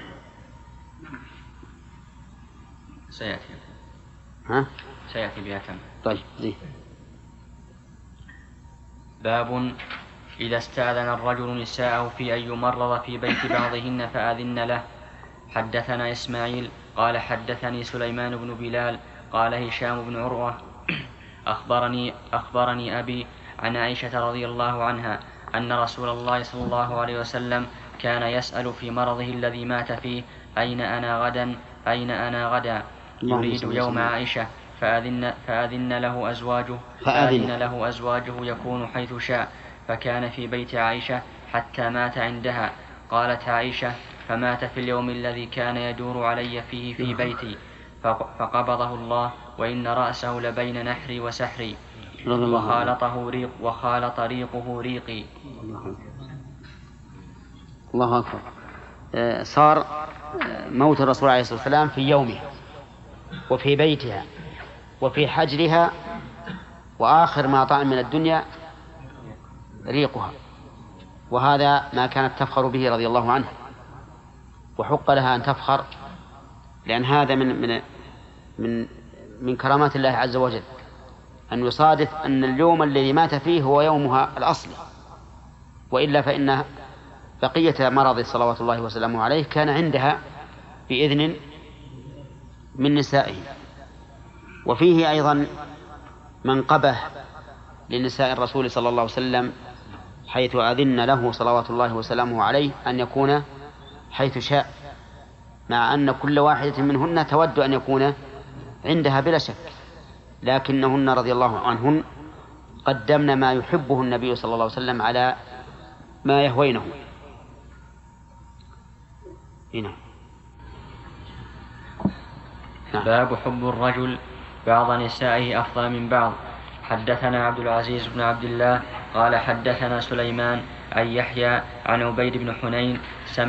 A: سيأتي.
B: ها؟
A: سيأتي بها كم.
B: طيب زين.
A: باب إذا استأذن الرجل نساءه في أن يمرض في بيت بعضهن فأذن له. حدثنا إسماعيل قال حدثني سليمان بن بلال قال هشام بن عروة أخبرني أبي عن عائشة رضي الله عنها أن رسول الله صلى الله عليه وسلم كان يسأل في مرضه الذي مات فيه أين أنا غدا يريد يوم عائشة فأذن له أزواجه يكون حيث شاء، فكان في بيت عائشة حتى مات عندها. قالت عائشة فمات في اليوم الذي كان يدور علي فيه في بيتي فقبضه الله وإن رأسه لبين نحري وسحري وخالط ريقه ريقي.
B: الله أكبر. صار موت الرسول عليه الصلاة والسلام في يومه وفي بيتها وفي حجرها، وآخر ما طعم من الدنيا ريقها، وهذا ما كانت تفخر به رضي الله عنه، وحق لها أن تفخر، لأن هذا من كرامات الله عز وجل أن يصادف أن اليوم الذي مات فيه هو يومها الأصلي، وإلا فإن بقية مرض صلوات الله وسلامه عليه كان عندها بإذن من نسائه. وفيه أيضا منقبة لنساء الرسول صلى الله عليه وسلم حيث أذن له صلوات الله وسلامه عليه أن يكون حيث شاء، مع أن كل واحدة منهن تود أن يكون عندها بلا شك، لكنهن رضي الله عنهن قدمن ما يحبه النبي صلى الله عليه وسلم على ما يهوينه. هنا
A: باب حب الرجل بعض نسائه أفضل من بعض. حدثنا عبد العزيز بن عبد الله قال حدثنا سليمان عن يحيى عن عبيد بن حنين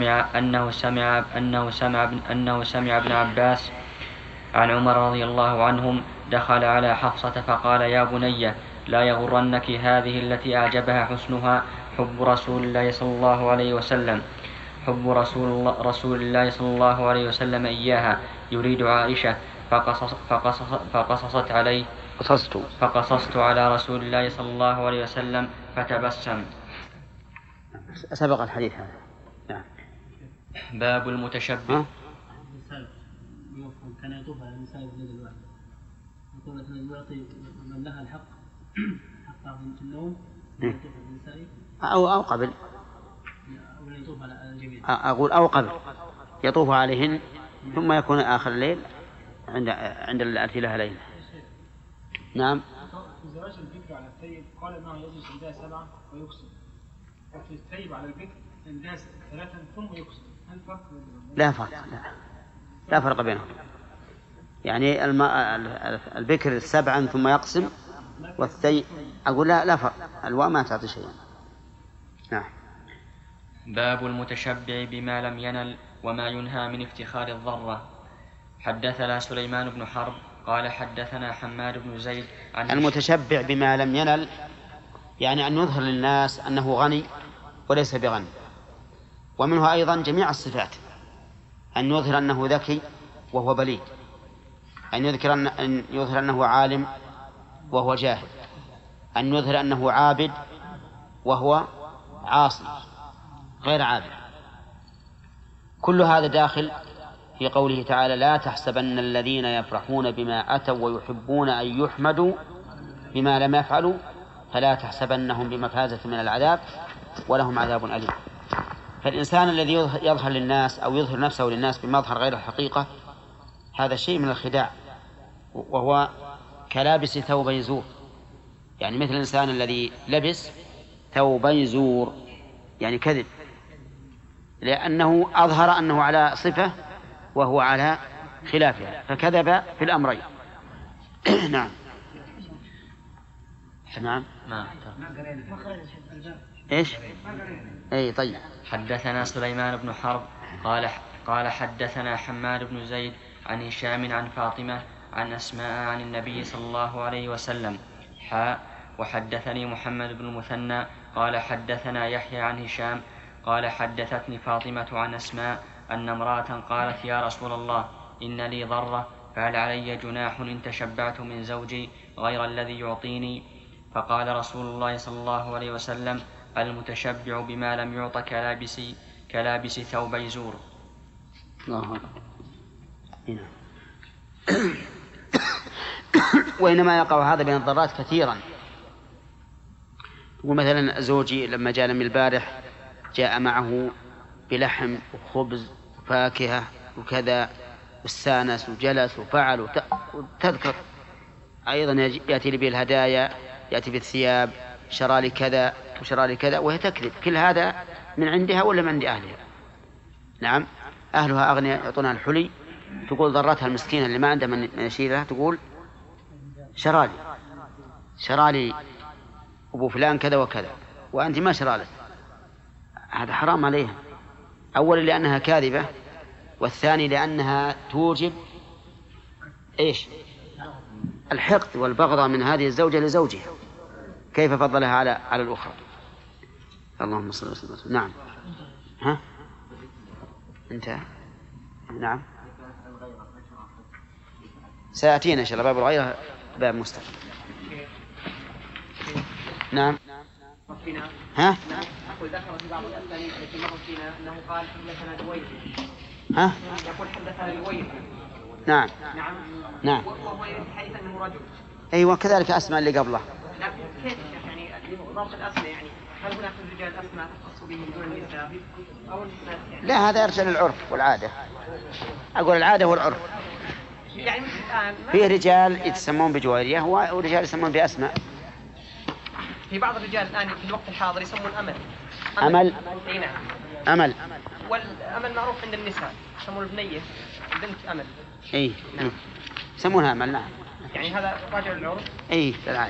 A: أنه سمع ابن عباس عن عمر رضي الله عنهم دخل على حفصة فقال يا بني لا يغرنك هذه التي أعجبها حسنها حب رسول الله صلى الله عليه وسلم. حب رسول الله صلى الله عليه وسلم إياها يريد عائشة فقصصت عليه فقصصت على رسول الله صلى الله عليه وسلم فتبسم.
B: سبق الحديث هذا. نعم.
A: باب المتشبه.
H: كان يطوف على النساء بليل الواحد يقول أن يعطي من لها الحق حقها في النوم يطوف على النساء
B: أو قبل
H: أو يطوف على الجميع.
B: أقول أو قبل يطوف عليهن ثم يكون آخر الليل عند التي لها ليلة. نعم.
D: في زواج البكر على الثيب قال انه يجلس عندها 7 ويقسم، وفي الثيب على البكر عندها 3 ثم يقسم. هل فرق؟
B: لا فرق بينهم. يعني البكر 7 ثم يقسم، والثيب أقول لا فرق، الواء ما تعطي شيئا. نعم.
A: باب المتشبع بما لم ينل وما ينهى من افتخار الضرة. حدثنا سليمان بن حرب قال حدثنا حماد بن زيد عن
B: المتشبع بما لم ينل يعني أن يظهر للناس أنه غني وليس بغني، ومنه أيضا جميع الصفات، أن يظهر أنه ذكي وهو بليد، أن يظهر أنه عالم وهو جاهل، أن يظهر أنه عابد وهو عاصي غير عابد. كل هذا داخل في قوله تعالى: لا تحسبن الذين يفرحون بما أتوا ويحبون أن يحمدوا بما لم يفعلوا فلا تحسبنهم بمفازة من العذاب ولهم عذاب أليم. فالإنسان الذي يظهر للناس أو يظهر نفسه للناس بمظهر غير الحقيقة هذا شيء من الخداع، وهو كلابس ثوبي زور، يعني مثل الإنسان الذي لبس ثوبي زور يعني كذب، لأنه أظهر أنه على صفة وهو على خلافها فكذب في الأمرين. نعم. نعم. إيش؟ أي طيب.
A: حدثنا سليمان بن حرب قال حدثنا حماد بن زيد عن هشام عن فاطمة عن أسماء عن النبي صلى الله عليه وسلم وحدثني محمد بن المثنى قال حدثنا يحيى عن هشام قال حدثتني فاطمة عن أسماء أن امرأة قالت: يا رسول الله، إن لي ضرة، فهل علي جناح إن تشبعت من زوجي غير الذي يعطيني؟ فقال رسول الله صلى الله عليه وسلم: المتشبع بما لم يعط كلابس ثوبي زور.
B: وإنما يقع هذا بين الضرات كثيرا. ومثلا زوجي لما جاء من البارح جاء معه بلحم وخبز وفاكهة وكذا، واستانس وجلس وفعل وتذكر أيضا يأتي لي بالهدايا، يأتي بالثياب، شرى لي كذا وشرى لي كذا، وهي تكذب. كل هذا من عندها ولا من عند أهلها؟ نعم، أهلها أغنياء يعطونها الحلي، تقول ضرتها المسكينة اللي ما عندها من يشيلها، تقول شرى لي أبو فلان كذا وكذا وأنت ما شرى لك. هذا حرام عليها، أولا لأنها كاذبة، والثاني لأنها توجب إيش؟ الحقد والبغضة من هذه الزوجة لزوجها، كيف فضلها على الأخرى. اللهم صل وسلم. نعم. ها انت. نعم، سيأتينا إن شاء الله باب الغيرة باب مستقل. نعم. ها؟
E: أقول ذكر في بعض الأسانيد التي مرت فينا أنه قال حدثنا الويل.
B: ها؟
E: يقول حدثنا الويل.
B: نعم.
E: نعم. وهو يريد حديث أنه رجل.
B: أيوة، كذلك أسماء اللي قبله.
E: لا كيف يعني ضبط الأسماء، يعني هل هناك الرجال أسماء تخص به دون النساء أو النساء يعني؟
B: لا، هذا يرجع للعرف والعادة. أقول العادة والعرف.
E: يعني
B: فيه رجال يتسمون بجوارية ورجال يسمون بأسماء.
E: في بعض الرجال الآن في الوقت الحاضر يسمون
B: أمل.
E: أي نعم.
B: أمل.
E: والأمل معروف عند النساء، يسمون البنية بنت أمل.
B: إيه نعم، يسمونها أمل. نعم.
E: يعني هذا راجع للعرف.
B: إيه بالعادة.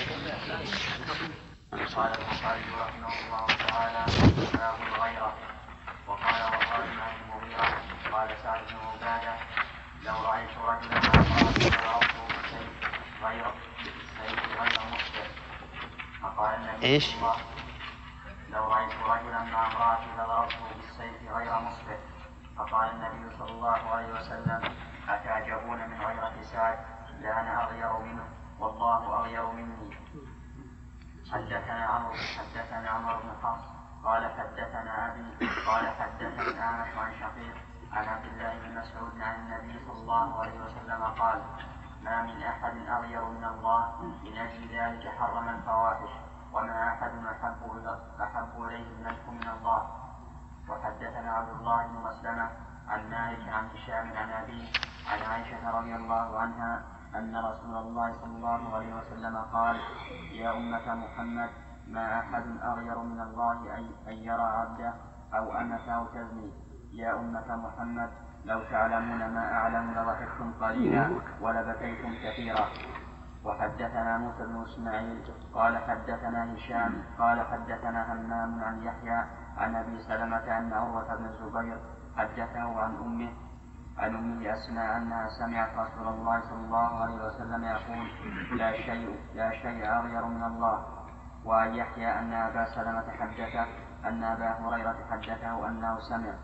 I: قال البخاري رحمه الله تعالى: باب الغيرة. وقال وقال عن المغيرة قال سعد بن عبادة: لو رأيت رجلا فأراه بالسيف غير مخطئ. فقال النبي
B: إيش؟
I: لو رأيت رجلا مع امرأة فضربته بالسيف بالسيف غير مصبح. فقال النبي صلى الله عليه وسلم: أتعجبون من غيرة سعد؟ لا أنا أغير منه والله أغير مني. حدثنا عمرو بن حفص قال حدثنا أبي قال حدثني أعمش عن شقيق عن عبد الله بن مسعود عن النبي صلى الله عليه وسلم قال: ما من أحد أغير من الله من أجل ذلك حرم الفواحش، وما أحد أحب إليه الملك من الله. وحدثنا عبد الله بن مسلمة عن مالك عن هشام عن أبيه عن عائشة رضي الله عنها أن رسول الله صلى الله عليه وسلم قال: يا أمة محمد، ما أحد أغير من الله أن يرى عبده أو أمته تزني. يا أمة محمد، لو تعلمون ما أعلم لضحكتم قليلا ولبكيتم كثيرا. وحدثنا موسى بن إسماعيل قال حدثنا هشام قال حدثنا همام عن يحيى عن أبي سلمة أن عروة بن الزبير حدثه عن أمه أسماء أنها سمعت رسول الله صلى الله عليه وسلم يقول: لا شيء أغير من الله. وعن يحيى أن أبا سلمة حدثه أن أبا هريرة حدثه أنه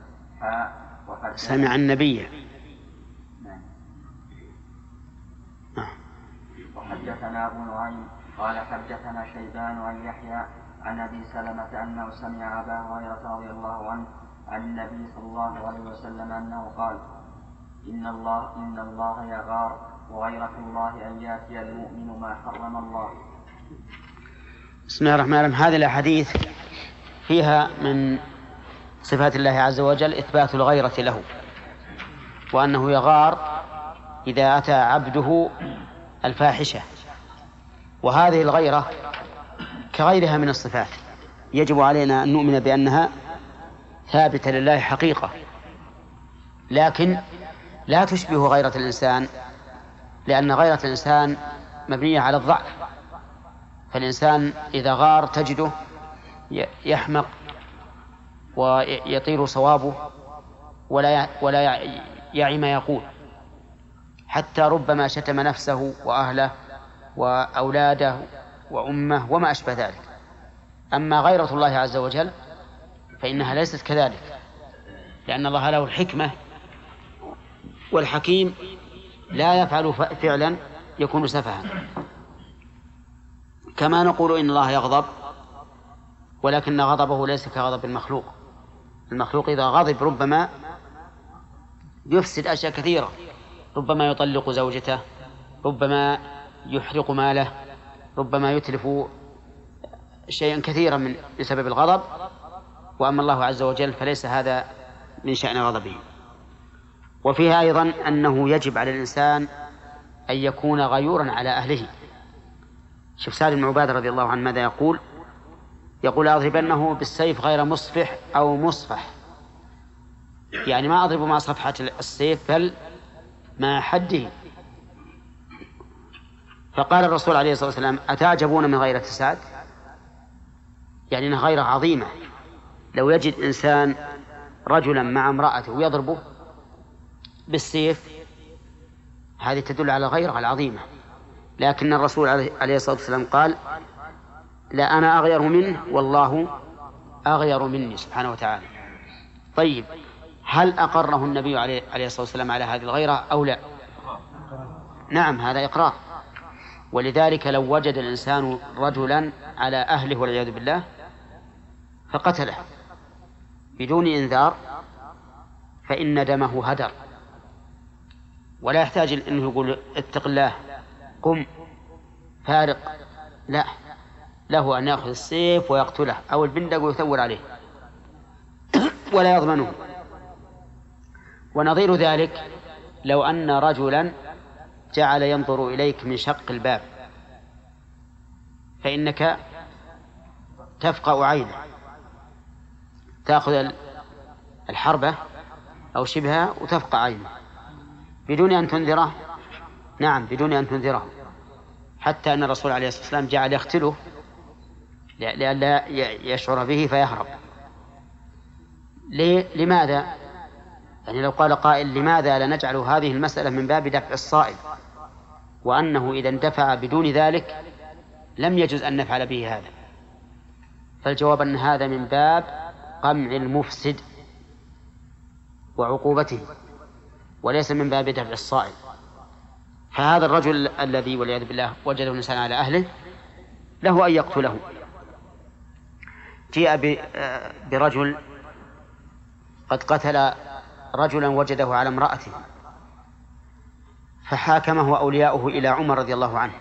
B: سمع النبي.
I: وحدثنا أبو نعيم قال حدثنا شيبان عن يحيى عن أبي سلمة أنه سمع أبا هريرة رضي الله عنه عن النبي صلى الله عليه وسلم أنه قال: إن الله يغار، وغيرة الله أن يأتي المؤمن ما حرم الله.
B: بسم الله الرحمن الرحيم. هذه الأحاديث فيها من صفات الله عز وجل إثبات الغيرة له، وأنه يغار إذا أتى عبده الفاحشة. وهذه الغيرة كغيرها من الصفات يجب علينا أن نؤمن بأنها ثابتة لله حقيقة، لكن لا تشبه غيرة الإنسان، لأن غيرة الإنسان مبنية على الضعف. فالإنسان إذا غار تجده يحمق ويطير صوابه ولا يعي ما يقول، حتى ربما شتم نفسه وأهله وأولاده وأمه وما أشبه ذلك. أما غيرة الله عز وجل فإنها ليست كذلك، لأن الله له الحكمة، والحكيم لا يفعل فعلا يكون سفها. كما نقول إن الله يغضب، ولكن غضبه ليس كغضب المخلوق. المخلوق إذا غضب ربما يفسد أشياء كثيرة، ربما يطلق زوجته، ربما يحرق ماله، ربما يتلف شيئا كثيرا بسبب الغضب. وأما الله عز وجل فليس هذا من شأن غضبه. وفيها أيضا أنه يجب على الإنسان أن يكون غيورا على أهله. شوف سعد بن عبادة رضي الله عنه ماذا يقول؟ يقول: أضربنه بالسيف غير مصفح أو مصفح، يعني ما أضرب مع صفحة السيف بل مع حده. فقال الرسول عليه الصلاة والسلام: أتعجبون من غيرة سعد؟ يعني إنها غيرة عظيمة. لو يجد إنسان رجلا مع امرأته ويضربه بالسيف، هذه تدل على الغيرة العظيمة. لكن الرسول عليه الصلاة والسلام قال: لا أنا أغير منه والله أغير مني سبحانه وتعالى. طيب، هل أقره النبي عليه الصلاة والسلام على هذه الغيرة أو لا؟ نعم، هذا إقرار. ولذلك لو وجد الإنسان رجلا على أهله والعياذ بالله فقتله بدون إنذار فإن دمه هدر، ولا يحتاج أنه يقول اتق الله قم فارق، لا، له أن يأخذ السيف ويقتله أو البندق ويثور عليه ولا يضمنه. ونظير ذلك لو أن رجلا جعل ينظر إليك من شق الباب فإنك تفقأ عينه، تأخذ الحربة أو شبهها وتفقأ عينه بدون أن تنذره. نعم، بدون أن تنذره. حتى أن الرسول عليه الصلاة والسلام جعل يقتله لئلا يشعر به فيهرب. لماذا؟ يعني لو قال قائل: لماذا لا نجعل هذه المسألة من باب دفع الصائل، وأنه إذا اندفع بدون ذلك لم يجوز أن نفعل به هذا؟ فالجواب أن هذا من باب قمع المفسد وعقوبته، وليس من باب دفع الصائل. فهذا الرجل الذي والعياذ بالله وجده الإنسان على أهله له أن يقتله. جاء برجل قد قتل رجلا وجده على امرأته، فحاكمه أولياؤه إلى عمر رضي الله عنه،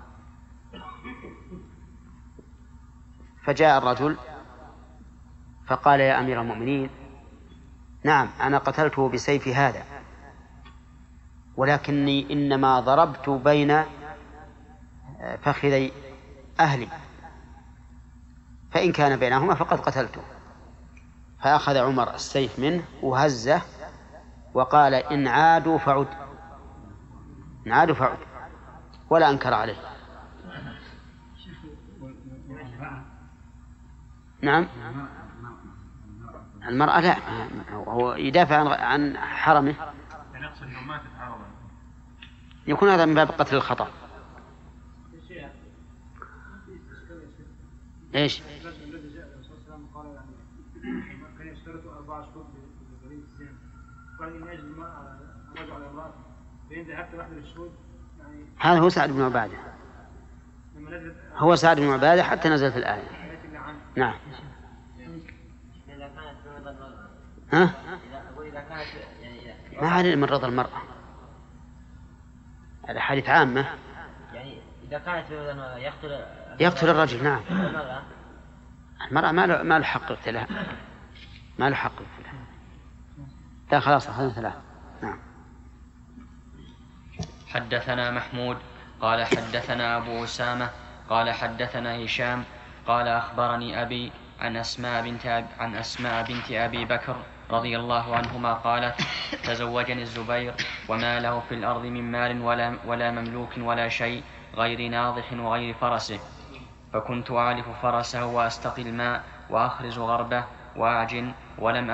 B: فجاء الرجل فقال: يا أمير المؤمنين، نعم أنا قتلته بسيف هذا، ولكني إنما ضربت بين فخذي أهلي، فإن كان بينهما فقد قتلته. فأخذ عمر السيف منه وهزه وقال: إن عادوا فعد، إن عادوا فعد، ولا أنكر عليه. نعم المرأة لا، هو يدافع عن حرمه، يكون هذا من باب قتل الخطأ. ايش؟
D: كان يشترط 4 شهور لجريمة الزنا، قال إن أجل المرأة رجع على امرأة فإن ذهبت واحدة للشهود يعني.
B: هذا هو سعد بن عبادة، هو سعد بن عبادة حتى نزلت الآية. نعم. ها؟ ما عليه من رضا المرأة، هذا حديث عامة.
E: يعني إذا كانت
B: يقتل الرجل. نعم. المرأة ما له حق اقتلها، ما له حق اقتلها. لا خلاص أخذنا 3. نعم.
A: حدثنا محمود قال حدثنا أبو أسامة قال حدثنا هشام قال أخبرني أبي عن أسماء بنت أبي بكر رضي الله عنهما قالت: تزوجني الزبير وما له في الأرض من مال ولا مملوك ولا شيء غير ناضح وغير فرسه، فكنت أعلف فرسه وأستقي الماء وأخرز غربه وأعجن ولم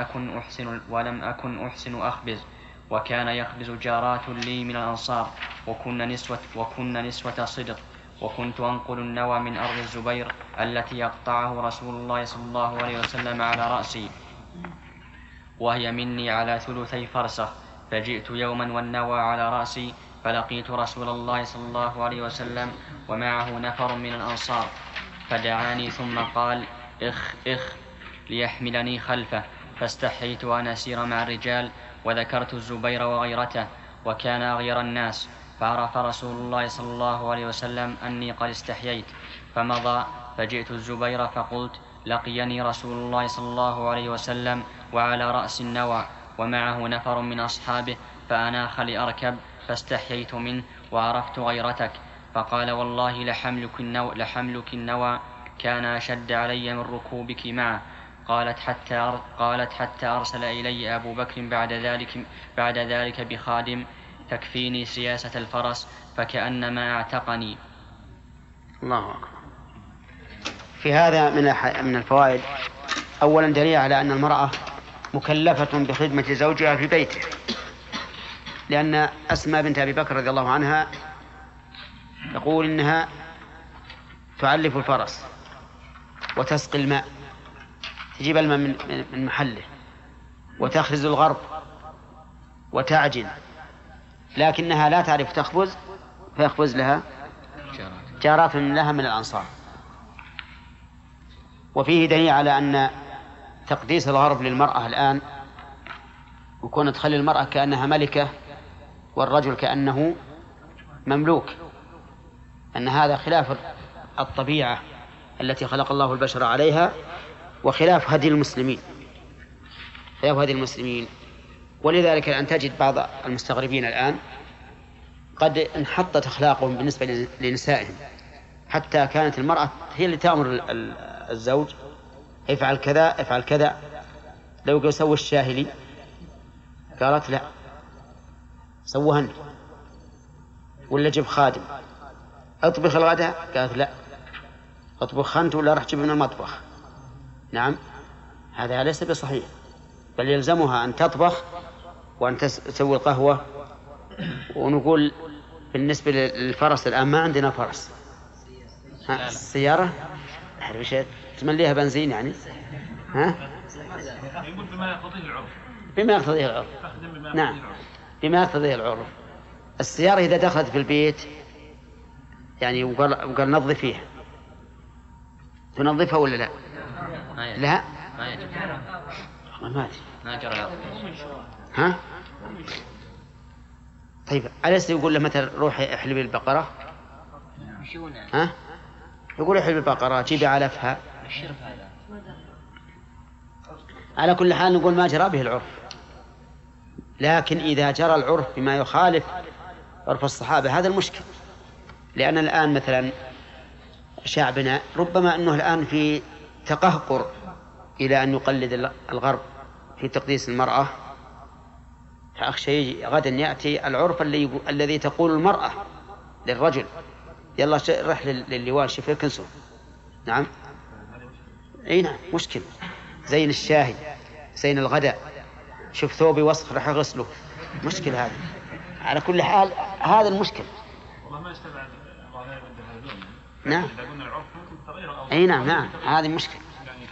A: أكن أحسن أخبز، وكان يخبز جارات لي من الأنصار وكن نسوة صدق، وكنت أنقل النوى من أرض الزبير التي يقطعه رسول الله صلى الله عليه وسلم على رأسي، وهي مني على 2 فرسخ. فجئت يوما والنوى على رأسي، فلقيت رسول الله صلى الله عليه وسلم ومعه نفر من الأنصار، فدعاني ثم قال: إخ ليحملني خلفه، فاستحيت أن أسير مع الرجال، وذكرت الزبير وغيرته، وكان أغير الناس، فعرف رسول الله صلى الله عليه وسلم أني قد استحييت، فمضى. فجئت الزبير فقلت: لقيني رسول الله صلى الله عليه وسلم وعلى رأس النوى ومعه نفر من أصحابه، فأناخ لأركب، فاستحييت منه وعرفت غيرتك، فقال: والله لحملك النوى كان أشد علي من ركوبك معه. قالت حتى أرسل إلي أبو بكر بعد ذلك بخادم تكفيني سياسة الفرس، فكأنما اعتقني.
B: الله أكبر. في هذا من الفوائد: أولا دليل على أن المرأة مكلفة بخدمة زوجها في بيته، لأن أسماء بنت أبي بكر رضي الله عنها يقول إنها تعلف الفرس وتسقي الماء، تجيب الماء من محله، وتخرز الغرب وتعجن، لكنها لا تعرف تخبز، فيخبز لها جارات لها من الأنصار. وفيه دليل على أن تقديس الغرب للمرأة الآن وكون تخلي المرأة كأنها ملكة والرجل كأنه مملوك، أن هذا خلاف الطبيعة التي خلق الله البشر عليها، وخلاف هدي المسلمين. ولذلك أن تجد بعض المستغربين الآن قد انحطت أخلاقهم بالنسبة لنسائهم، حتى كانت المرأة هي اللي تأمر الزوج: افعل كذا افعل كذا. لو قال سوي الشاهلي قالت لا، سوهن. ولا جيب خادم. اطبخ الغداء قالت لا، اطبخ أنت ولا راح تجيب من المطبخ. نعم، هذا ليس بصحيح، بل يلزمها أن تطبخ وأن تسوي القهوة. ونقول بالنسبة للفرس الآن ما عندنا فرس، السيارة تمليها بنزين يعني. ها؟
F: يقول بما يقضيه العرف.
B: بما يقتضيه العرف. نعم بما يقتضيه العرف. السيارة إذا دخلت في البيت يعني وقال نظف فيها، تنظفها ولا لا؟ لا
A: ما يجب. ما جرى.
B: ها؟ طيب أليس يقول له مثلا روح احلبي البقرة؟ ها؟ يقول احلبي البقرة جيبي علفها. على كل حال نقول ما جرى به العرف. لكن إذا جرى العرف بما يخالف عرف الصحابة هذا المشكل. لأن الآن مثلا شعبنا ربما أنه الآن في تقهقر إلى أن يقلد الغرب في تقديس المرأة. فأخشى غدا يأتي العرف الذي تقول المرأة للرجل يلا رح لللواء شوف يكنسوا. نعم أي نعم مشكل. زين الشاهي زين الغداء شوف ثوبي وسخ رح أغسله. مشكل هذا. على كل حال هذا المشكل.
F: والله ما يستبعد بعض المتهاجمين.
B: نعم
F: إذا قلنا العرف ممكن تغيره.
B: أي نعم هذه مشكلة.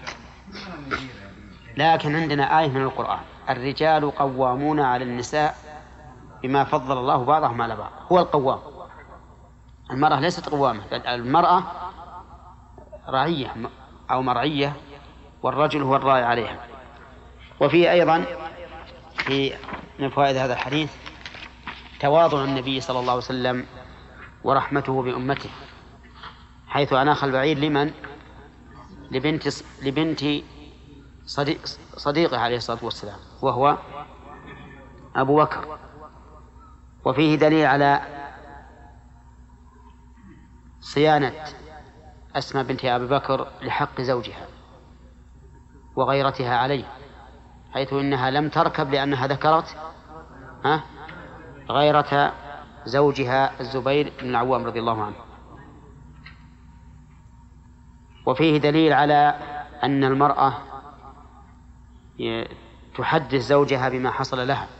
B: لكن عندنا آية من القرآن الرجال قوامون على النساء بما فضل الله بعضهم على بعض. هو القوام. المرأة ليست قوامة. المرأة رعية أو مرعية والرجل هو الراعي عليها. وفيه أيضا من فوائد هذا الحديث تواضع النبي صلى الله عليه وسلم ورحمته بأمته حيث أناخ البعير لمن؟ لبنت صديقه عليه الصلاة والسلام وهو أبو بكر. وفيه دليل على صيانة أسماء بنت أبي بكر لحق زوجها وغيرتها عليه حيث إنها لم تركب لأنها ذكرت غيرة زوجها الزبير بن العوام رضي الله عنه. وفيه دليل على أن المرأة تحدث زوجها بما حصل لها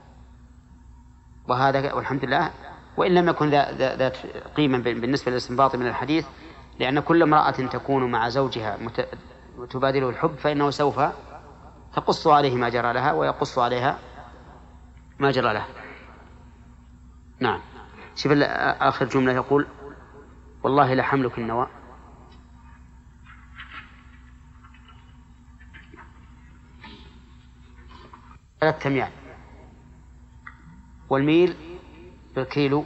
B: وهذا والحمد لله وإن لم يكن ذات قيمة بالنسبة للاستنباط من الحديث لأن كل امرأة تكون مع زوجها تبادله الحب فإنه سوف تقص عليه ما جرى لها ويقص عليها ما جرى لها. نعم شوف آخر جملة يقول والله لحملك النوى. ثلاثة أميال والميل بالكيلو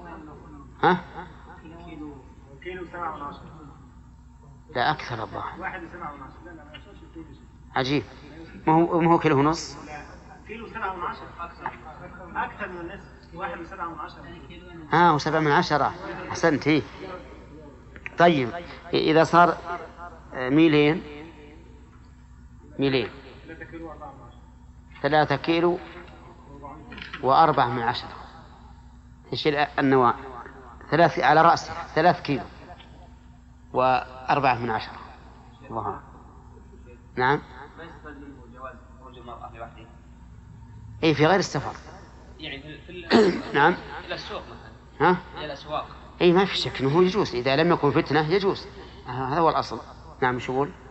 D: كيلو 7.10.
B: لا أكثر الظاهر
D: 1.7.
B: عجيب. ما هو كيلو ونص.
D: كيلو 7.10 أكثر من النصف 1.7.
B: و7/10 أحسنت. طيب إذا صار ميلين 3 كيلو و4/10. إيش النواة 3 على رأسه 3 كيلو و4/10. الله. نعم
E: ما يستفاد منه جواز خروج المرأة لوحدها.
B: أي في غير السفر
E: يعني
B: نعم
E: إلى السوق مثلا. إلى الأسواق.
B: أي ما في شك أنه يجوز إذا لم يكن فتنة يجوز. هذا هو الأصل. نعم شو يقول؟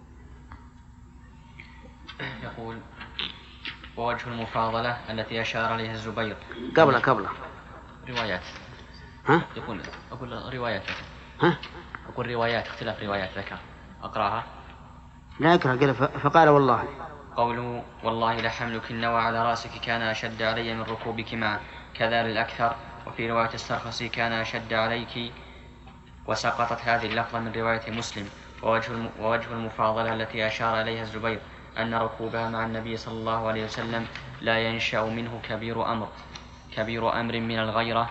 A: يقول ووجه المفاضلة التي أشار عليها الزبير
B: قبل
A: روايات. أقول روايات. أقول روايات اختلاف روايات ذكر أقرأها.
B: لا أقرأ قال فقال والله
A: قوله والله لحملك النوى على رأسك كان أشد علي من ركوبك معه كذا للأكثر. وفي رواية السرخسي كان أشد عليك وسقطت هذه اللفظة من رواية مسلم. ووجه المفاضلة التي أشار إليها الزبير أن ركوبها مع النبي صلى الله عليه وسلم لا ينشأ منه كبير أمر من الغيرة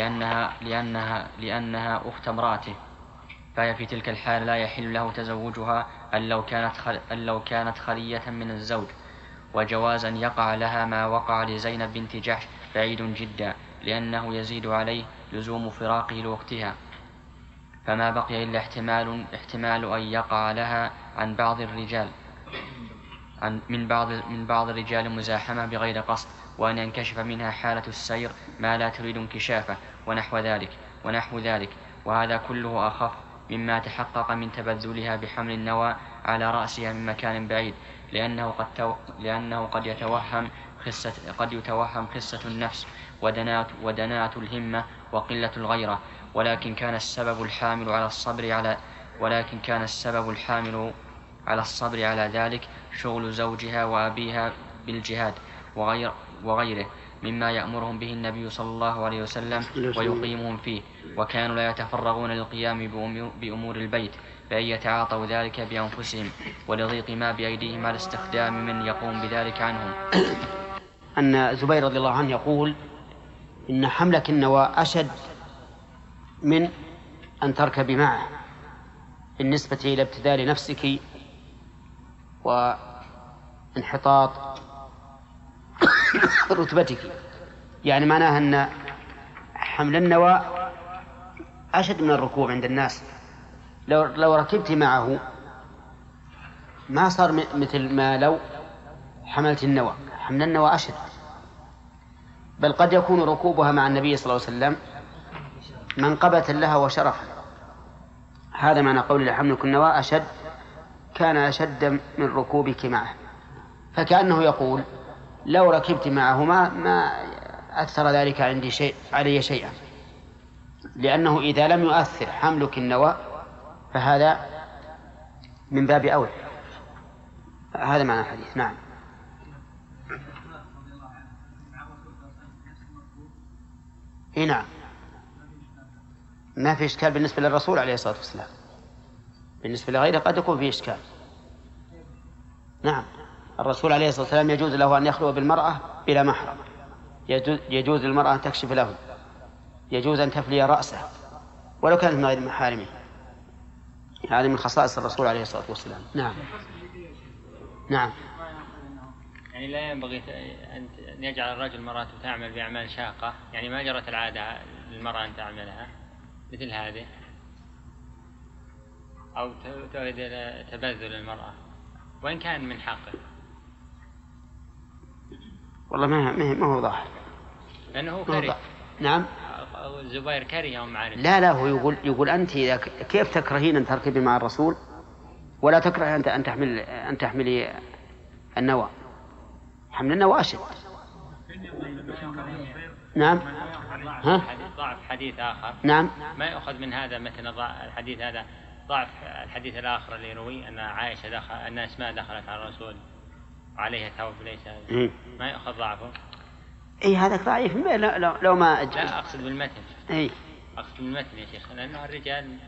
A: لأنها أخت امرأته فهي في تلك الحال لا يحل له تزوجها أن لو كانت خلية من الزوج. وجواز أن يقع لها ما وقع لزينب بنت جحش بعيد جدا لأنه يزيد عليه لزوم فراقه لوقتها فما بقي إلا احتمال أن يقع لها عن بعض الرجال من بعض الرجال مزاحمة بغير قصد وأن ينكشف منها حالة السير ما لا تريد انكشافه ونحو ذلك وهذا كله أخف مما تحقق من تبذلها بحمل النوى على رأسها من مكان بعيد لأنه قد يتوهم خسة النفس ودناة الهمة وقلة الغيرة، ولكن كان السبب الحامل على الصبر على ذلك شغل زوجها وأبيها بالجهاد وغيره مما يأمرهم به النبي صلى الله عليه وسلم ويقيمهم فيه، وكانوا لا يتفرغون للقيام بأمور البيت بأن يتعاطوا ذلك بأنفسهم ولضيق ما بأيديهم على استخدام من يقوم بذلك عنهم.
B: أن زبير رضي الله عنه يقول إن حملك النوى أشد من أن تركبي معه بالنسبة إلى ابتذال نفسك وانحطاط رتبتك. يعني معناها أن حمل النوى أشد من الركوب عند الناس. لو ركبت معه ما صار مثل ما لو حملت النوى. حمل النوى أشد، بل قد يكون ركوبها مع النبي صلى الله عليه وسلم منقبة لها وشرفا. هذا معنى قول حملك النوى كان أشد من ركوبك معه. فكأنه يقول لو ركبت معه ما أثر ذلك علي شيئا، لأنه إذا لم يؤثر حملك النوى فهذا من باب أولى. هذا معنى الحديث. نعم. نعم، ما في إشكال بالنسبة للرسول عليه الصلاة والسلام، بالنسبة لغيره قد يكون في إشكال. نعم، الرسول عليه الصلاة والسلام يجوز له أن يخلو بالمرأة بلا محرم، يجوز للمرأة أن تكشف له، يجوز أن تفلي رأسه ولو كانت من غير محارمه. هذه من خصائص الرسول عليه الصلاة والسلام. نعم. نعم.
J: يعني لا ينبغي أن يجعل الرجل مرأته تعمل بأعمال شاقة، يعني ما جرت العادة للمرأة أن تعملها مثل هذه، أو تؤدي إلى تبذل المرأة وإن كان من حقه.
B: والله ما هو ظاهر،
J: لأنه كره.
B: نعم.
J: الزبير كرههم عارف.
B: لا هو يقول أنت كيف تكرهين أن تركبي مع الرسول ولا تكره أن تحملي النوى؟ حمل النوى أشد. نعم.
J: ضعف حديث آخر.
B: نعم.
J: ما يأخذ من هذا مثل الحديث هذا ضعف الحديث الآخر اللي يروي أن عائشة أن أسماء دخلت على الرسول وعليها ثوب ليس ما يأخذ ضعفه.
B: هذا ضعيف. لو ما
J: لا أقصد بالمتن. أقصد بالمتن يا شيخ، لأنه الرجال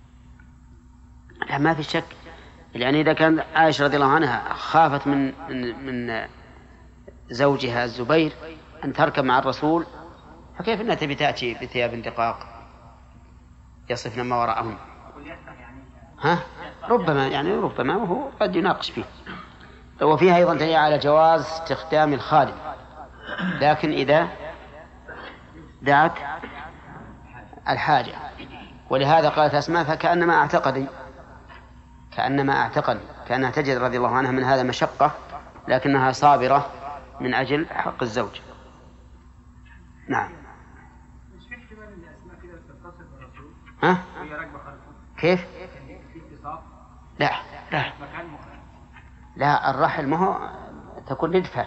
B: لا ما في شك. يعني إذا كان عائشة رضي الله عنها خافت من زوجها الزبير أن تركب مع الرسول، فكيف أنها تبي تأتي بثياب دقاق يصفن ما وراءهم؟ ربما وهو قد يناقش فيه. وفيها أيضا دليل على جواز استخدام الخادم، لكن إذا دعت الحاجة. ولهذا قالت أسماء فكأنما أعتقد كأنها تجد رضي الله عنها من هذا مشقة، لكنها صابرة من أجل حق الزوج. نعم. كيف؟ لا الرحل ما هو تكون ندفع.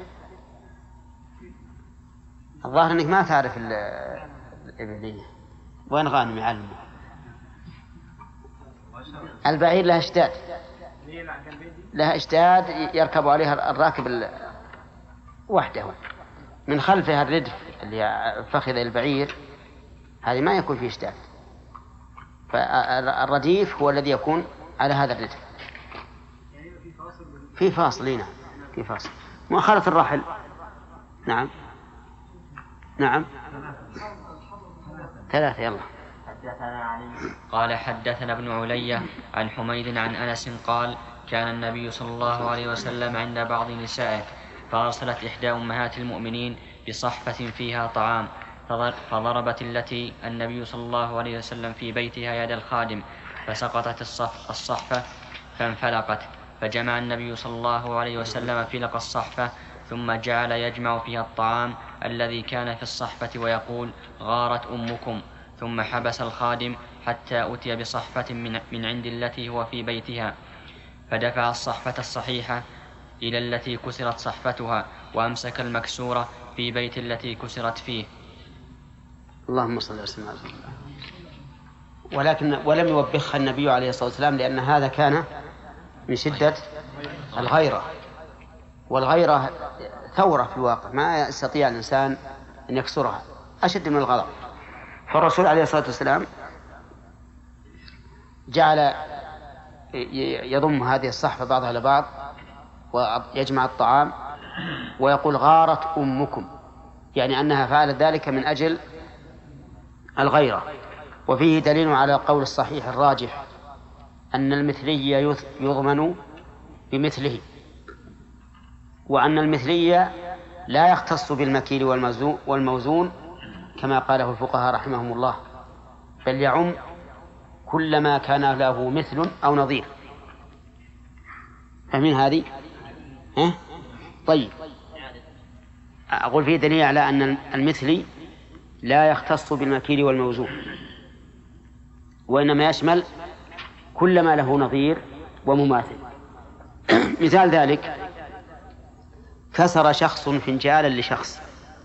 B: الظاهر أنك ما تعرف الإبلية. وين غانم يعلمه؟ البعير لها اشتاد يركب عليها الراكب وحده، من خلفها الردف اللي فخذ البعير، هذه ما يكون فيه اشتاد. فالرديف هو الذي يكون على هذا الردف. في فاصل. في فاصل مؤخرة الرحل. نعم. 3 يلا.
A: قال حدثنا ابن علية عن حميد عن أنس قال كان النبي صلى الله عليه وسلم عند بعض نسائه فأرسلت إحدى أمهات المؤمنين بصحفة فيها طعام، فضربت التي النبي صلى الله عليه وسلم في بيتها يد الخادم فسقطت الصحفة فانفلقت، فجمع النبي صلى الله عليه وسلم فلق الصحفة ثم جعل يجمع فيها الطعام الذي كان في الصحفة ويقول غارت أمكم، ثم حبس الخادم حتى أتي بصحفة من عند التي هو في بيتها، فدفع الصحفة الصحيحة إلى التي كسرت صحفتها وأمسك المكسورة في بيت التي كسرت فيه.
B: اللهم صل وسلم على رسول الله. ولم يوبخها النبي عليه الصلاة والسلام لأن هذا كان من شدة الغيرة، والغيرة ثورة في الواقع ما يستطيع الإنسان أن يكسرها، أشد من الغضب. فالرسول عليه الصلاة والسلام جعل يضم هذه الصحفة بعضها لبعض ويجمع الطعام ويقول غارت أمكم، يعني أنها فعلت ذلك من أجل الغيرة. وفيه دليل على قول الصحيح الراجح أن المثلي يضمن بمثله، وأن المثلي لا يختص بالمكيل والموزون كما قاله الفقهاء رحمهم الله، بل يعم كل ما كان له مثل أو نظير. فمن هذه طيب، أقول فيه دليل على أن المثلي لا يختص بالمكيل والموزون، وإنما يشمل كل ما له نظير ومماثل. مثال ذلك كسر شخص فنجالا لشخص،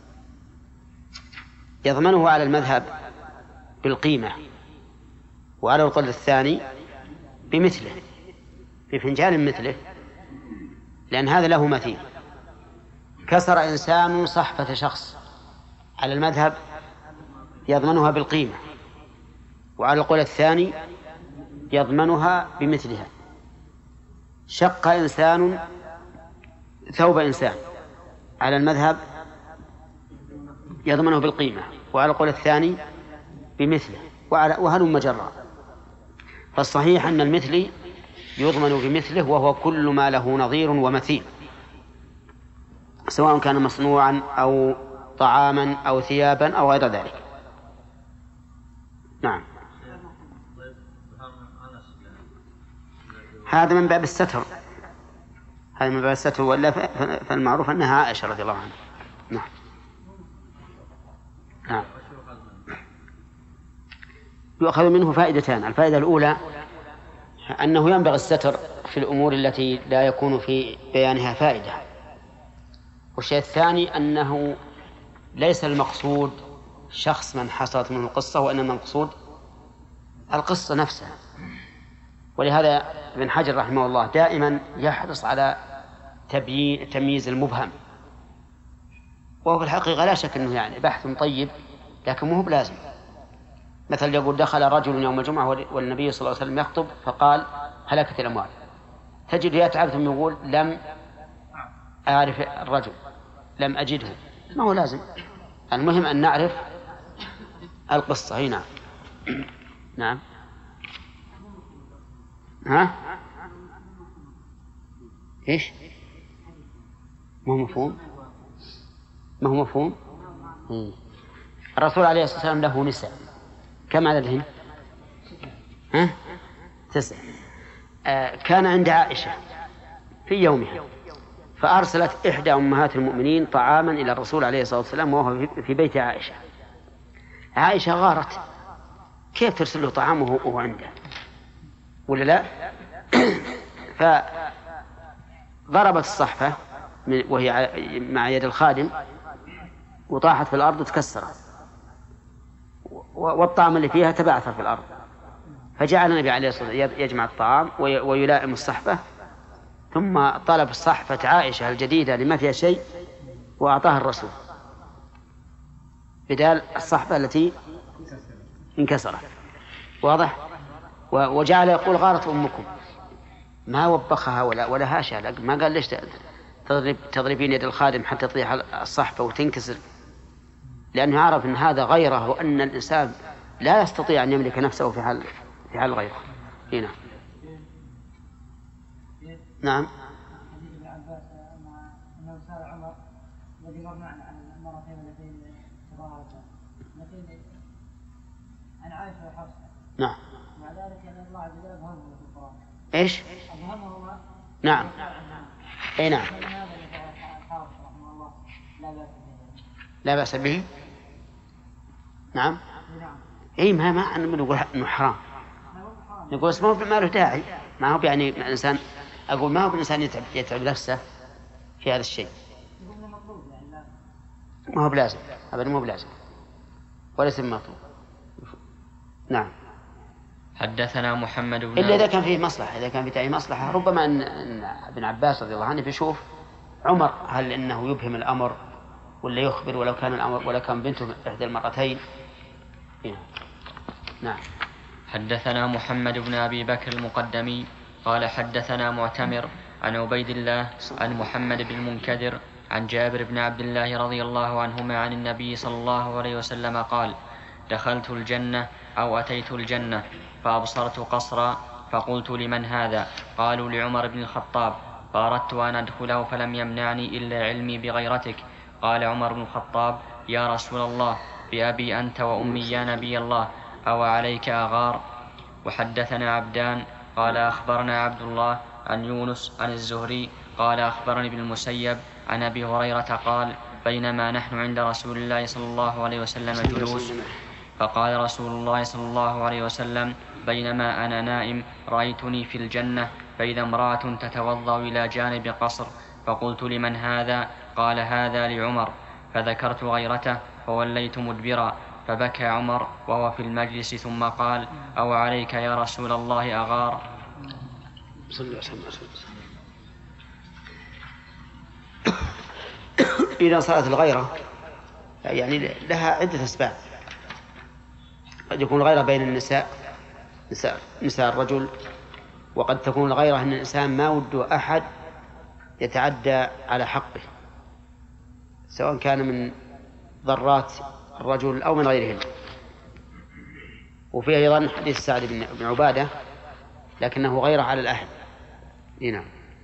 B: يضمنه على المذهب بالقيمة، وعلى القول الثاني بمثله، بفنجال مثله، لأن هذا له مثيل. كسر إنسان صحفة شخص، على المذهب يضمنها بالقيمة، وعلى القول الثاني يضمنها بمثلها. شق إنسان ثوب إنسان، على المذهب يضمنه بالقيمة، وعلى القول الثاني بمثله، وهلم جرا. فالصحيح أن المثلي يضمن بمثله، وهو كل ما له نظير ومثيل، سواء كان مصنوعا أو طعاما أو ثيابا أو غير ذلك. نعم، هذا من باب الستر، هذا من باب الستر، ولا فالمعروف أنها عائشة رضي الله عنها. نعم. نعم. يؤخذ منه فائدتان. الفائدة الأولى أنه ينبغي الستر في الأمور التي لا يكون في بيانها فائدة. والشيء الثاني أنه ليس المقصود شخص من حصلت منه القصة، وإنما المقصود القصة نفسها. ولهذا ابن حجر رحمه الله دائما يحرص على تمييز المبهم، وهو في الحقيقة لا شك أنه يعني بحث طيب، لكن مو بلازم. مثل يقول دخل رجل يوم الجمعة والنبي صلى الله عليه وسلم يخطب فقال هلكت الأموال، تجد يتعب ثم يقول لم أعرف الرجل، لم أجده. ما هو لازم، المهم أن نعرف القصة. هنا نعم. ها إيش؟ ما هو مفهوم؟ ما هو مفهوم؟ الرسول عليه الصلاة والسلام له نساء، كم عددهن؟ 9. كان عند عائشة في يومها، فأرسلت إحدى أمهات المؤمنين طعاما إلى الرسول عليه الصلاة والسلام وهو في بيت عائشة. عائشة غارت، كيف ترسل له طعامه وهو عنده ولا لا؟ فضربت الصحفة وهي مع يد الخادم وطاحت في الأرض وتكسرت، والطعام اللي فيها تبعثر في الأرض. فجعل النبي عليه الصلاة والسلام يجمع الطعام ويلائم الصحفة، ثم طلب صحفة عائشة الجديدة لما فيها شيء وأعطاها الرسول بدال الصحفة التي انكسرت. واضح؟ وجعل يقول غارت أمكم، ما وبخها ولا هاشا، ما قال ليش تضربين يد الخادم حتى تطيح الصحفة وتنكسر، لأنه عرف أن هذا غيره، وأن الإنسان لا يستطيع أن يملك نفسه في حال غيره. هنا نعم.
C: حديث ابن عباس أنه سأل عمر الذي مر معنا عن المرتين اللتين تظاهرتا عن عائشة وحفصة.
B: نعم.
C: مع ذلك أن الله عز وجل أبهمهما في القرآن.
B: إيش؟
C: أبهمهما.
B: نعم. أي نعم. لا بأس به. نعم. أي ما نقول إنه حرام، نقول اسمه ما له داعي، ما هو يعني الإنسان، أقول ما هو بالإنسان يتعب نفسه في هذا الشيء. ما هو بلازم أبدا، مو بلازم وليس بمطلوب. نعم.
A: حدثنا محمد بن
B: إلا إذا كان فيه مصلحة، إذا كان فيه مصلحة ربما أن ابن عباس رضي الله عنه بيشوف عمر هل إنه يبهم الأمر ولا يخبر ولو كان الأمر ولا كان بنته إحدى المرتين. نعم.
A: حدثنا محمد بن أبي بكر المقدمي قال حدثنا معتمر عن عبيد الله عن محمد بن المنكدر عن جابر بن عبد الله رضي الله عنهما عن النبي صلى الله عليه وسلم قال: دخلت الجنة أو أتيت الجنة فأبصرت قصرا فقلت: لمن هذا؟ قالوا: لعمر بن الخطاب. فأردت أن أدخله فلم يمنعني إلا علمي بغيرتك. قال عمر بن الخطاب: يا رسول الله، بأبي أنت وأمي يا نبي الله، أو عليك أغار؟ وحدثنا عبدان قال أخبرنا عبد الله عن يونس عن الزهري قال أخبرني ابن المسيب عن أبي هريرة قال: بينما نحن عند رسول الله صلى الله عليه وسلم جلوس، فقال رسول الله صلى الله عليه وسلم: بينما أنا نائم رأيتني في الجنة فإذا امرأة تتوضأ إلى جانب قصر، فقلت: لمن هذا؟ قال: هذا لعمر. فذكرت غيرته فوليت مدبرا، فبكى عمر وهو في المجلس ثم قال: أو عليك يا رسول الله أغار؟
B: إذا صارت الغيرة يعني لها عدة أسباب. قد يكون الغيرة بين نساء الرجل، وقد تكون الغيرة أن الإنسان ما وده أحد يتعدى على حقه، سواء كان من ضرات الرجل أو من غيرهن. وفيه أيضا حديث سعد بن عبادة لكنه غيره على الأهل. نعم.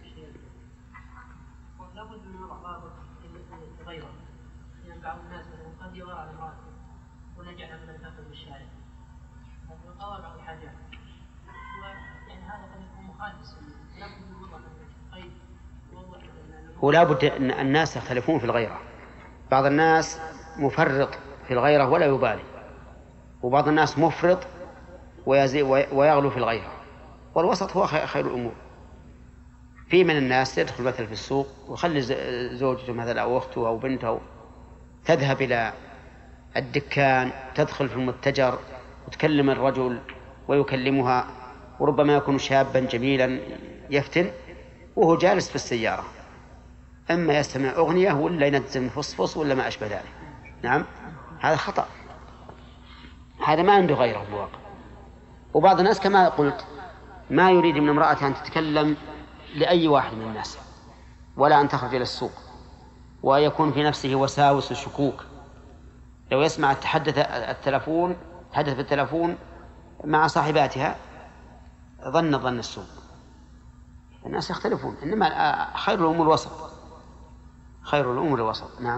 H: لابد من ضابط الغيرة، يعني بعض الناس قد يغار على امرأته ونجعلها من تأخذ بالشارع وقال بعض الحاجات، يعني هذا قد يكون مخالف. لابد من وضع قيد يوضح.
B: هو لابد أن الناس يختلفون في الغيرة. بعض الناس مفرط في الغيرة ولا يبالي، وبعض الناس مفرط ويغلو في الغيرة، والوسط هو خير الأمور. في من الناس يدخل مثلا في السوق ويخلي زوجته مثلا أو أخته أو بنته تذهب إلى الدكان، تدخل في المتجر وتكلم الرجل ويكلمها، وربما يكون شابا جميلا يفتن وهو جالس في السيارة، إما يستمع أغنية ولا ينزل فصفص ولا ما أشبه ذلك. نعم، هذا خطأ، هذا ما عنده غيره بواقع. وبعض الناس كما قلت ما يريد من امرأة أن تتكلم لأي واحد من الناس ولا أن تخرج إلى السوق، ويكون في نفسه وساوس وشكوك. لو يسمع تحدث بالتلفون مع صاحباتها ظن السوء. الناس يختلفون، إنما خير الأمور الوسط، خير الأمور الوسط. نعم.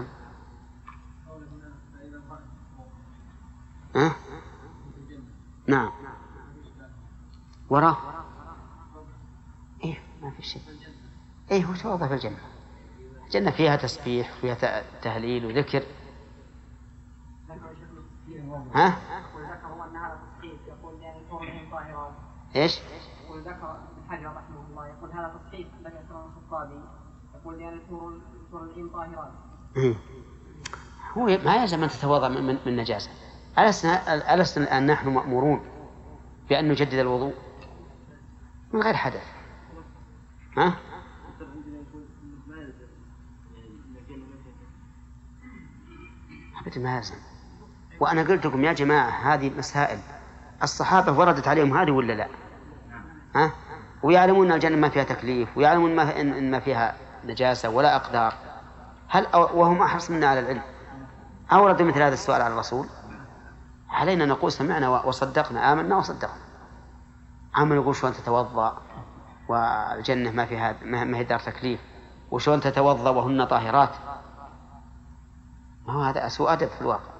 B: نعم. وراه إيه ما في شيء. إيه هو توضع في الجنة. الجنة فيها تسبيح وفيها تهليل وذكر. ها؟
K: وذكروا أن هذا تصحيح، يقول لأن الحورين طاهرات.
B: إيش؟
K: وذكر ابن حجر رحمه الله يقول هذا تصحيح ذكر الخطابي، يقول لأن الحورين طاهرات.
B: هو ما يلزم أن تتوضأ من نجاسة. ألسنا الآن نحن مأمورون بأن نجدد الوضوء من غير حدث؟ ها؟ أبدا ما يلزم. وأنا قلت لكم يا جماعة هذه مسائل الصحابة وردت عليهم هذه ولا لا؟ ها؟ ويعلمون أن الجنة ما فيها تكليف، ويعلمون إن ما فيها نجاسة ولا أقدار، وهم أحرص منا على العلم. أوردوا مثل هذا السؤال على الرسول، علينا نقول سمعنا وصدقنا، آمنا وصدقنا. عم نقول شلون تتوضأ والجنة ما هي دار تكليف، وشلون تتوضأ وهن طاهرات؟ ما هو هذا سوء أدب في الواقع.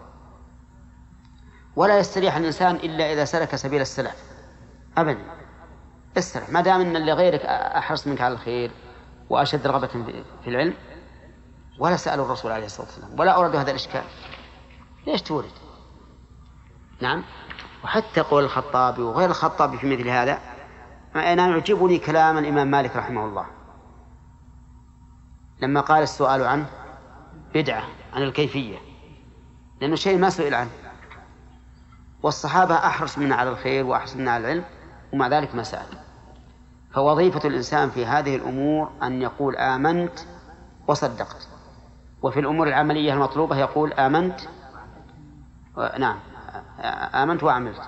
B: ولا يستريح الإنسان إلا إذا سلك سبيل السلف أبدا. استرح ما دام أن اللي غيرك أحرص منك على الخير وأشد رغبة في العلم. ولا سألوا الرسول عليه الصلاة والسلام ولا أوردوا هذا الإشكال. ليش تورد؟ نعم. وحتى قول الخطابي وغير الخطابي في مثل هذا، أنا يعجبني كلام الإمام مالك رحمه الله لما قال السؤال عنه بدعة عن الكيفية، لأنه شيء ما سئل عنه، والصحابة أحرص منا على الخير وأحرص منا على العلم، ومع ذلك ما سأل. فوظيفة الإنسان في هذه الأمور أن يقول آمنت وصدقت، وفي الأمور العملية المطلوبة يقول آمنت نعم آمنت وعملت،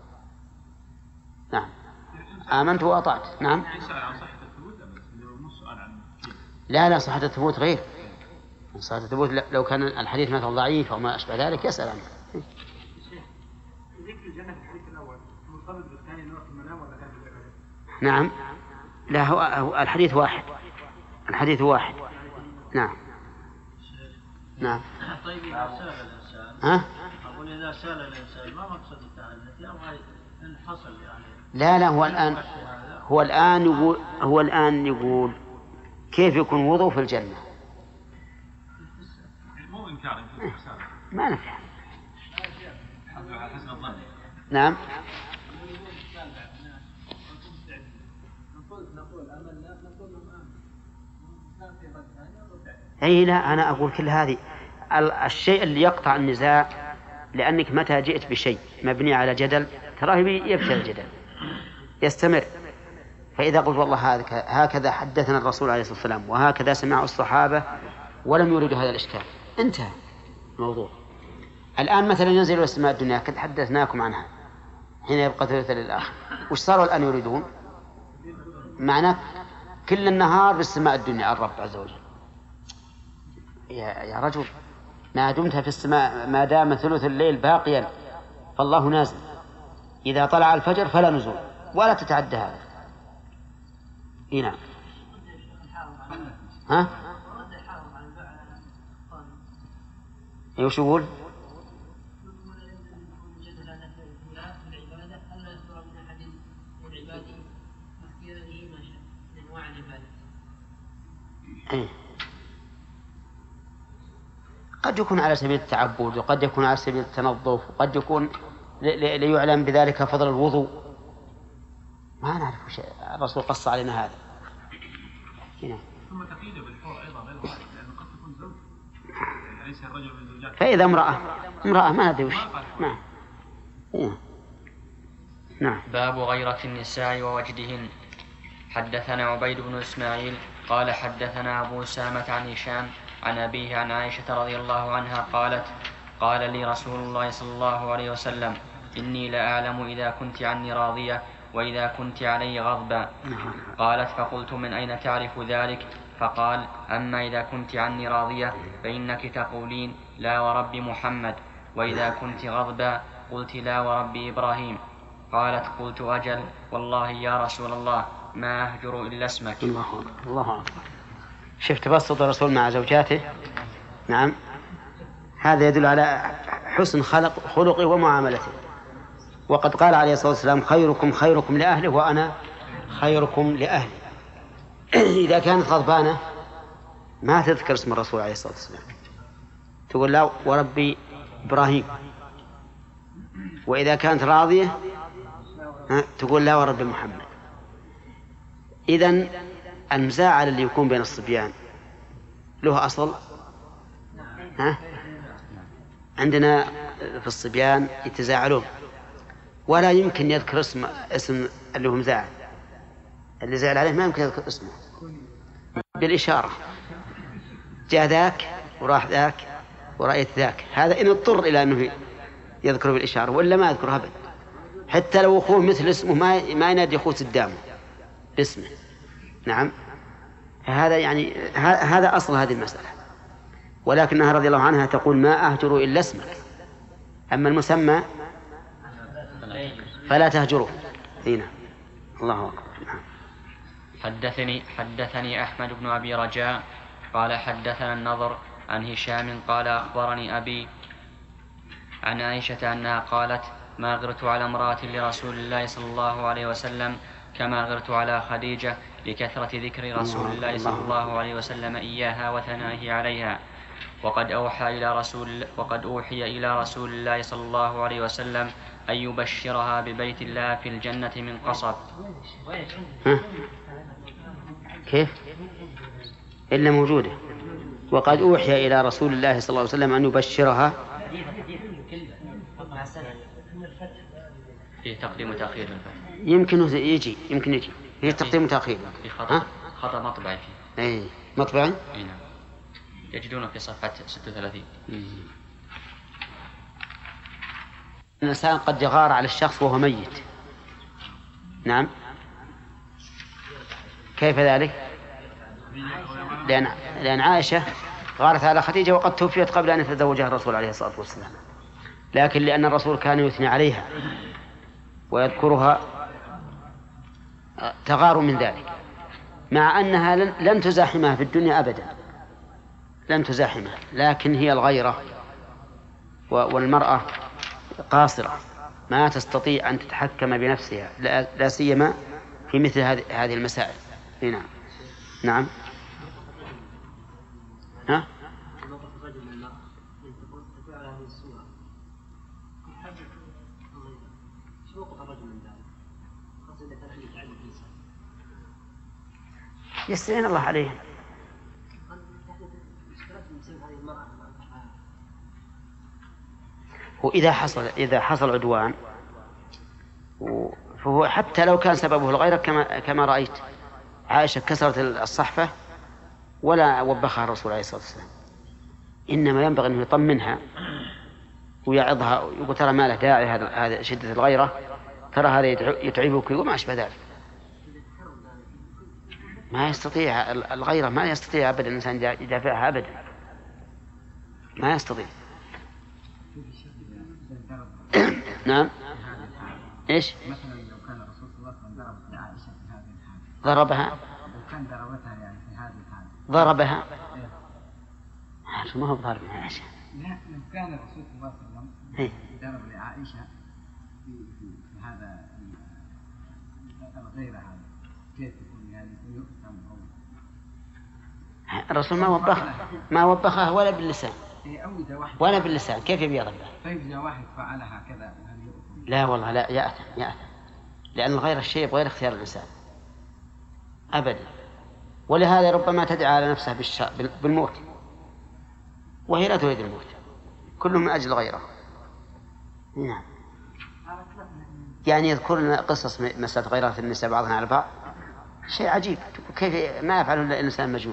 B: نعم آمنت وأطعت، نعم. لا صحة الثبوت غير صحة الثبوت. لو كان الحديث مثلا ضعيف أو ما أشبه ذلك يسأل عنه.
D: ذكر الجنة في الحديث الأول مرتبط بالثاني اللي هو في المنام ولا كان في الإرادة؟
B: نعم، لا هو الحديث واحد، الحديث واحد. نعم نعم.
L: طيب إذا سأل الإنسان
B: ها؟
L: أقول إذا سأل الإنسان ما مقصد التعنت أو انفصل يعني؟
B: لا هو الآن يقول كيف يكون وضوء في الجنة؟
F: مو إنكار
B: ما نفهم. نعم. أي لا، أنا أقول كل هذه الشيء اللي يقطع النزاع، لأنك متى جئت بشيء مبني على جدل تراه يبتل الجدل يستمر. فإذا قلت والله هكذا حدثنا الرسول عليه الصلاة والسلام وهكذا سمعوا الصحابة ولم يريدوا هذا الإشكال، انتهى الموضوع. الآن مثلا ينزل إلى السماء الدنيا، قد حدثناكم عنها، حين يبقى ثلث للآخر، وش صاروا الآن يريدون؟ معناه كل النهار بالسماء الدنيا الرب عز وجل. يا رجل، ما دمت في السماء ما دام ثلث الليل باقيا فالله نازل، إذا طلع الفجر فلا نزول، ولا تتعدى هذا. نعم. ها؟ وش يقول؟ قد يكون على سبيل التعبد، وقد يكون على سبيل التنظف، وقد يكون ليعلم بذلك فضل الوضوء. ما نعرف وش الرسول قص علينا هذا. هنا.
F: ثم تقييده بالحور أيضا غير واحد، لأنه قد تكون زوج ليس الرجل من زوجات.
B: فإذا امرأة ما أدري وش. نعم.
A: باب غيرة النساء ووجدهن. حدثنا عبيد بن إسماعيل قال حدثنا أبو أسامة عن هشام عن أبيه عن عائشة رضي الله عنها قالت قال لي رسول الله صلى الله عليه وسلم إني لأعلم إذا كنت عني راضية وإذا كنت علي غضبا. قالت فقلت من أين تعرف ذلك؟ فقال أما إذا كنت عني راضية فإنك تقولين لا ورب محمد، وإذا كنت غضبا قلت لا ورب إبراهيم. قالت قلت أجل والله يا رسول الله ما أهجر إلا اسمك.
B: الله أكبر. شفت تبسط الرسول مع زوجاته. نعم، هذا يدل على حسن خلقه ومعاملته. وقد قال عليه الصلاة والسلام خيركم خيركم لأهله وأنا خيركم لأهلي. إذا كانت غضبانة ما تذكر اسم الرسول عليه الصلاة والسلام، تقول لا وربي إبراهيم. وإذا كانت راضية تقول لا ورب محمد. إذن المزاعل اللي يكون بين الصبيان له أصل. عندنا في الصبيان يتزاعلون ولا يمكن يذكر اسم اللي هو مزاعل، اللي زعل عليه ما يمكن يذكر اسمه، بالإشارة جاء ذاك وراح ذاك ورأيت ذاك. هذا إن اضطر إلى أنه يذكره بالإشارة، وإلا ما يذكره أبدا. حتى لو أخوه مثل اسمه ما ينادي أخوه قدامه باسمه. نعم، هذا يعني هذا أصل هذه المسألة. ولكنها رضي الله عنها تقول ما أهجر إلا اسمك، أما المسمى فلا تهجره. هنا الله أكبر.
A: حدثني أحمد بن أبي رجاء قال حدثنا النضر عن هشام قال أخبرني أبي عن عائشة أنها قالت ما غرت على امرأة لرسول الله صلى الله عليه وسلم كما غرت على خديجة لكثرة ذكر رسول الله صلى الله عليه وسلم إياها وثنائه عليها. وقد أوحي إلى رسول الله صلى الله عليه وسلم أن يبشرها ببيت الله في الجنة من قصب.
B: كيف؟ إلا موجودة. وقد أوحي إلى رسول الله صلى الله عليه وسلم أن يبشرها.
A: فيه تقديم وتأخير.
B: يمكن يجي فيه تقديم وتأخير.
A: خطأ مطبعي فيه.
B: أي مطبعي؟
A: أي نعم. يجدونه في صفحة 36.
B: الإنسان قد يغار على الشخص وهو ميت. نعم. كيف ذلك؟ لأن عائشة غارت على خديجة وقد توفيت قبل أن يتزوجها الرسول عليه الصلاة والسلام، لكن لأن الرسول كان يثني عليها ويذكرها تغار من ذلك، مع أنها لن تزاحمها في الدنيا أبدا، لن تزاحمها، لكن هي الغيرة، والمرأة قاصرة ما تستطيع أن تتحكم بنفسها، لا سيما في مثل هذه المسائل. نعم. نعم. ها؟ يستعين الله عليه. وإذا حصل عدوان فهو حتى لو كان سببه الغيرة كما رأيت عائشة كسرت الصحفة ولا وبخها الرسول عليه الصلاة والسلام، إنما ينبغي أنه يطمنها ويعظها ويقول ترى ما له داعي هذا شدة الغيرة، ترى هذا يتعبك وما أشبه ذلك. ما يستطيع الغيرة، ما يستطيع أبدا الإنسان يدافعها أبدا، ما يستطيع. نعم. إيش؟
G: مثلا لو كان الرسول صلى الله عليه وسلم ضرب عائشة في هذه الحالة.
B: ضربها؟
G: لو كان ضربتها يعني في هذه الحالة.
B: ضربها؟ ما هو ضرب عائشة.
G: لا، لو كان الرسول صلى الله عليه وسلم ضرب لعائشة في هذا الغير هذا، كيف يكون يعني يقسم أو
B: الرسول ما وبخها ولا باللسان. ولا باللسان، كيف يبي يضربها؟
G: طيب إذا واحد فعلها كذا وهل يؤثم؟
B: لا والله لا، يأثم، لأن غير الشيء غير اختيار الإنسان أبدا، ولهذا ربما تدعى على نفسها بالموت وهي لا تريد الموت، كله من أجل غيره. نعم. يعني يذكر لنا قصص مسألة غيرات النساء بعضها على بعض، شيء عجيب، كيف ما يفعله إلا الإنسان مجنون.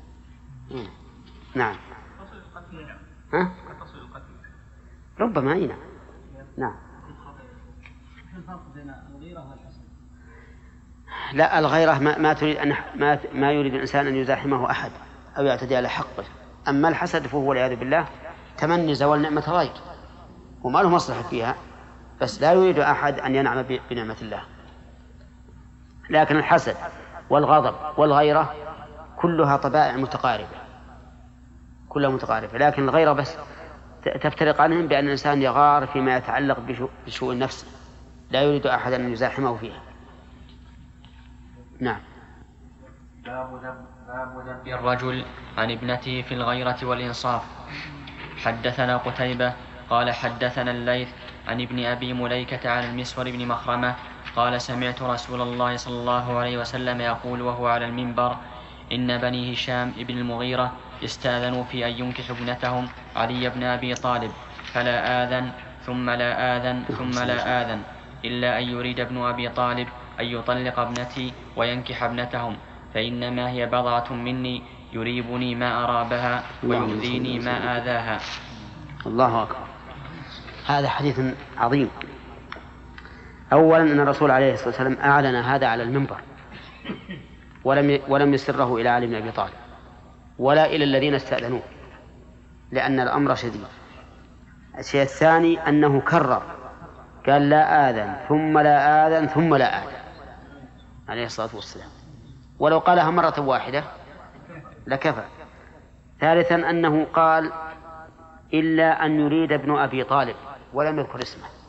B: نعم. ها؟ ربما أين. نعم. لا، الغيرة ما تريد ما يريد الإنسان أن يزاحمه أحد أو يعتدي على حقه. أما الحسد فهو والعياذ بالله تمني زوال نعمة غير، وما له مصلحة فيها، بس لا يريد أحد أن ينعم بنعمة الله. لكن الحسد والغضب والغيرة كلها طبائع متقاربة، لكن الغيرة بس تفترق عنهم بأن الإنسان يغار فيما يتعلق بشؤون نفسه، لا يريد أحد أن يزاحمه فيها. نعم.
A: باب ذنب الرجل عن ابنته في الغيرة والإنصاف. حدثنا قتيبة قال حدثنا الليث عن ابن أبي مليكة عن المسور بن مخرمة قال سمعت رسول الله صلى الله عليه وسلم يقول وهو على المنبر: إن بني هشام ابن المغيرة استاذنوا في أن ينكحوا ابنتهم علي بن أبي طالب، فلا آذن ثم لا آذن ثم لا آذن، إلا أن يريد ابن أبي طالب أن يطلق ابنتي وينكح ابنتهم، فإنما هي بضعة مني يريبني ما أرابها ويؤذيني ما آذاها.
B: الله أكبر. هذا حديث عظيم. أولا أن الرسول عليه الصلاة والسلام أعلن هذا على المنبر، ولم يسره إلى علي بن أبي طالب ولا إلى الذين استأذنوه، لأن الأمر شديد. الشيء الثاني أنه كرر، قال لا آذن ثم لا آذن ثم لا آذن عليه الصلاة والسلام، ولو قالها مرة واحدة لكفى. ثالثا أنه قال إلا أن يريد ابن أبي طالب ولم يذكر اسمه،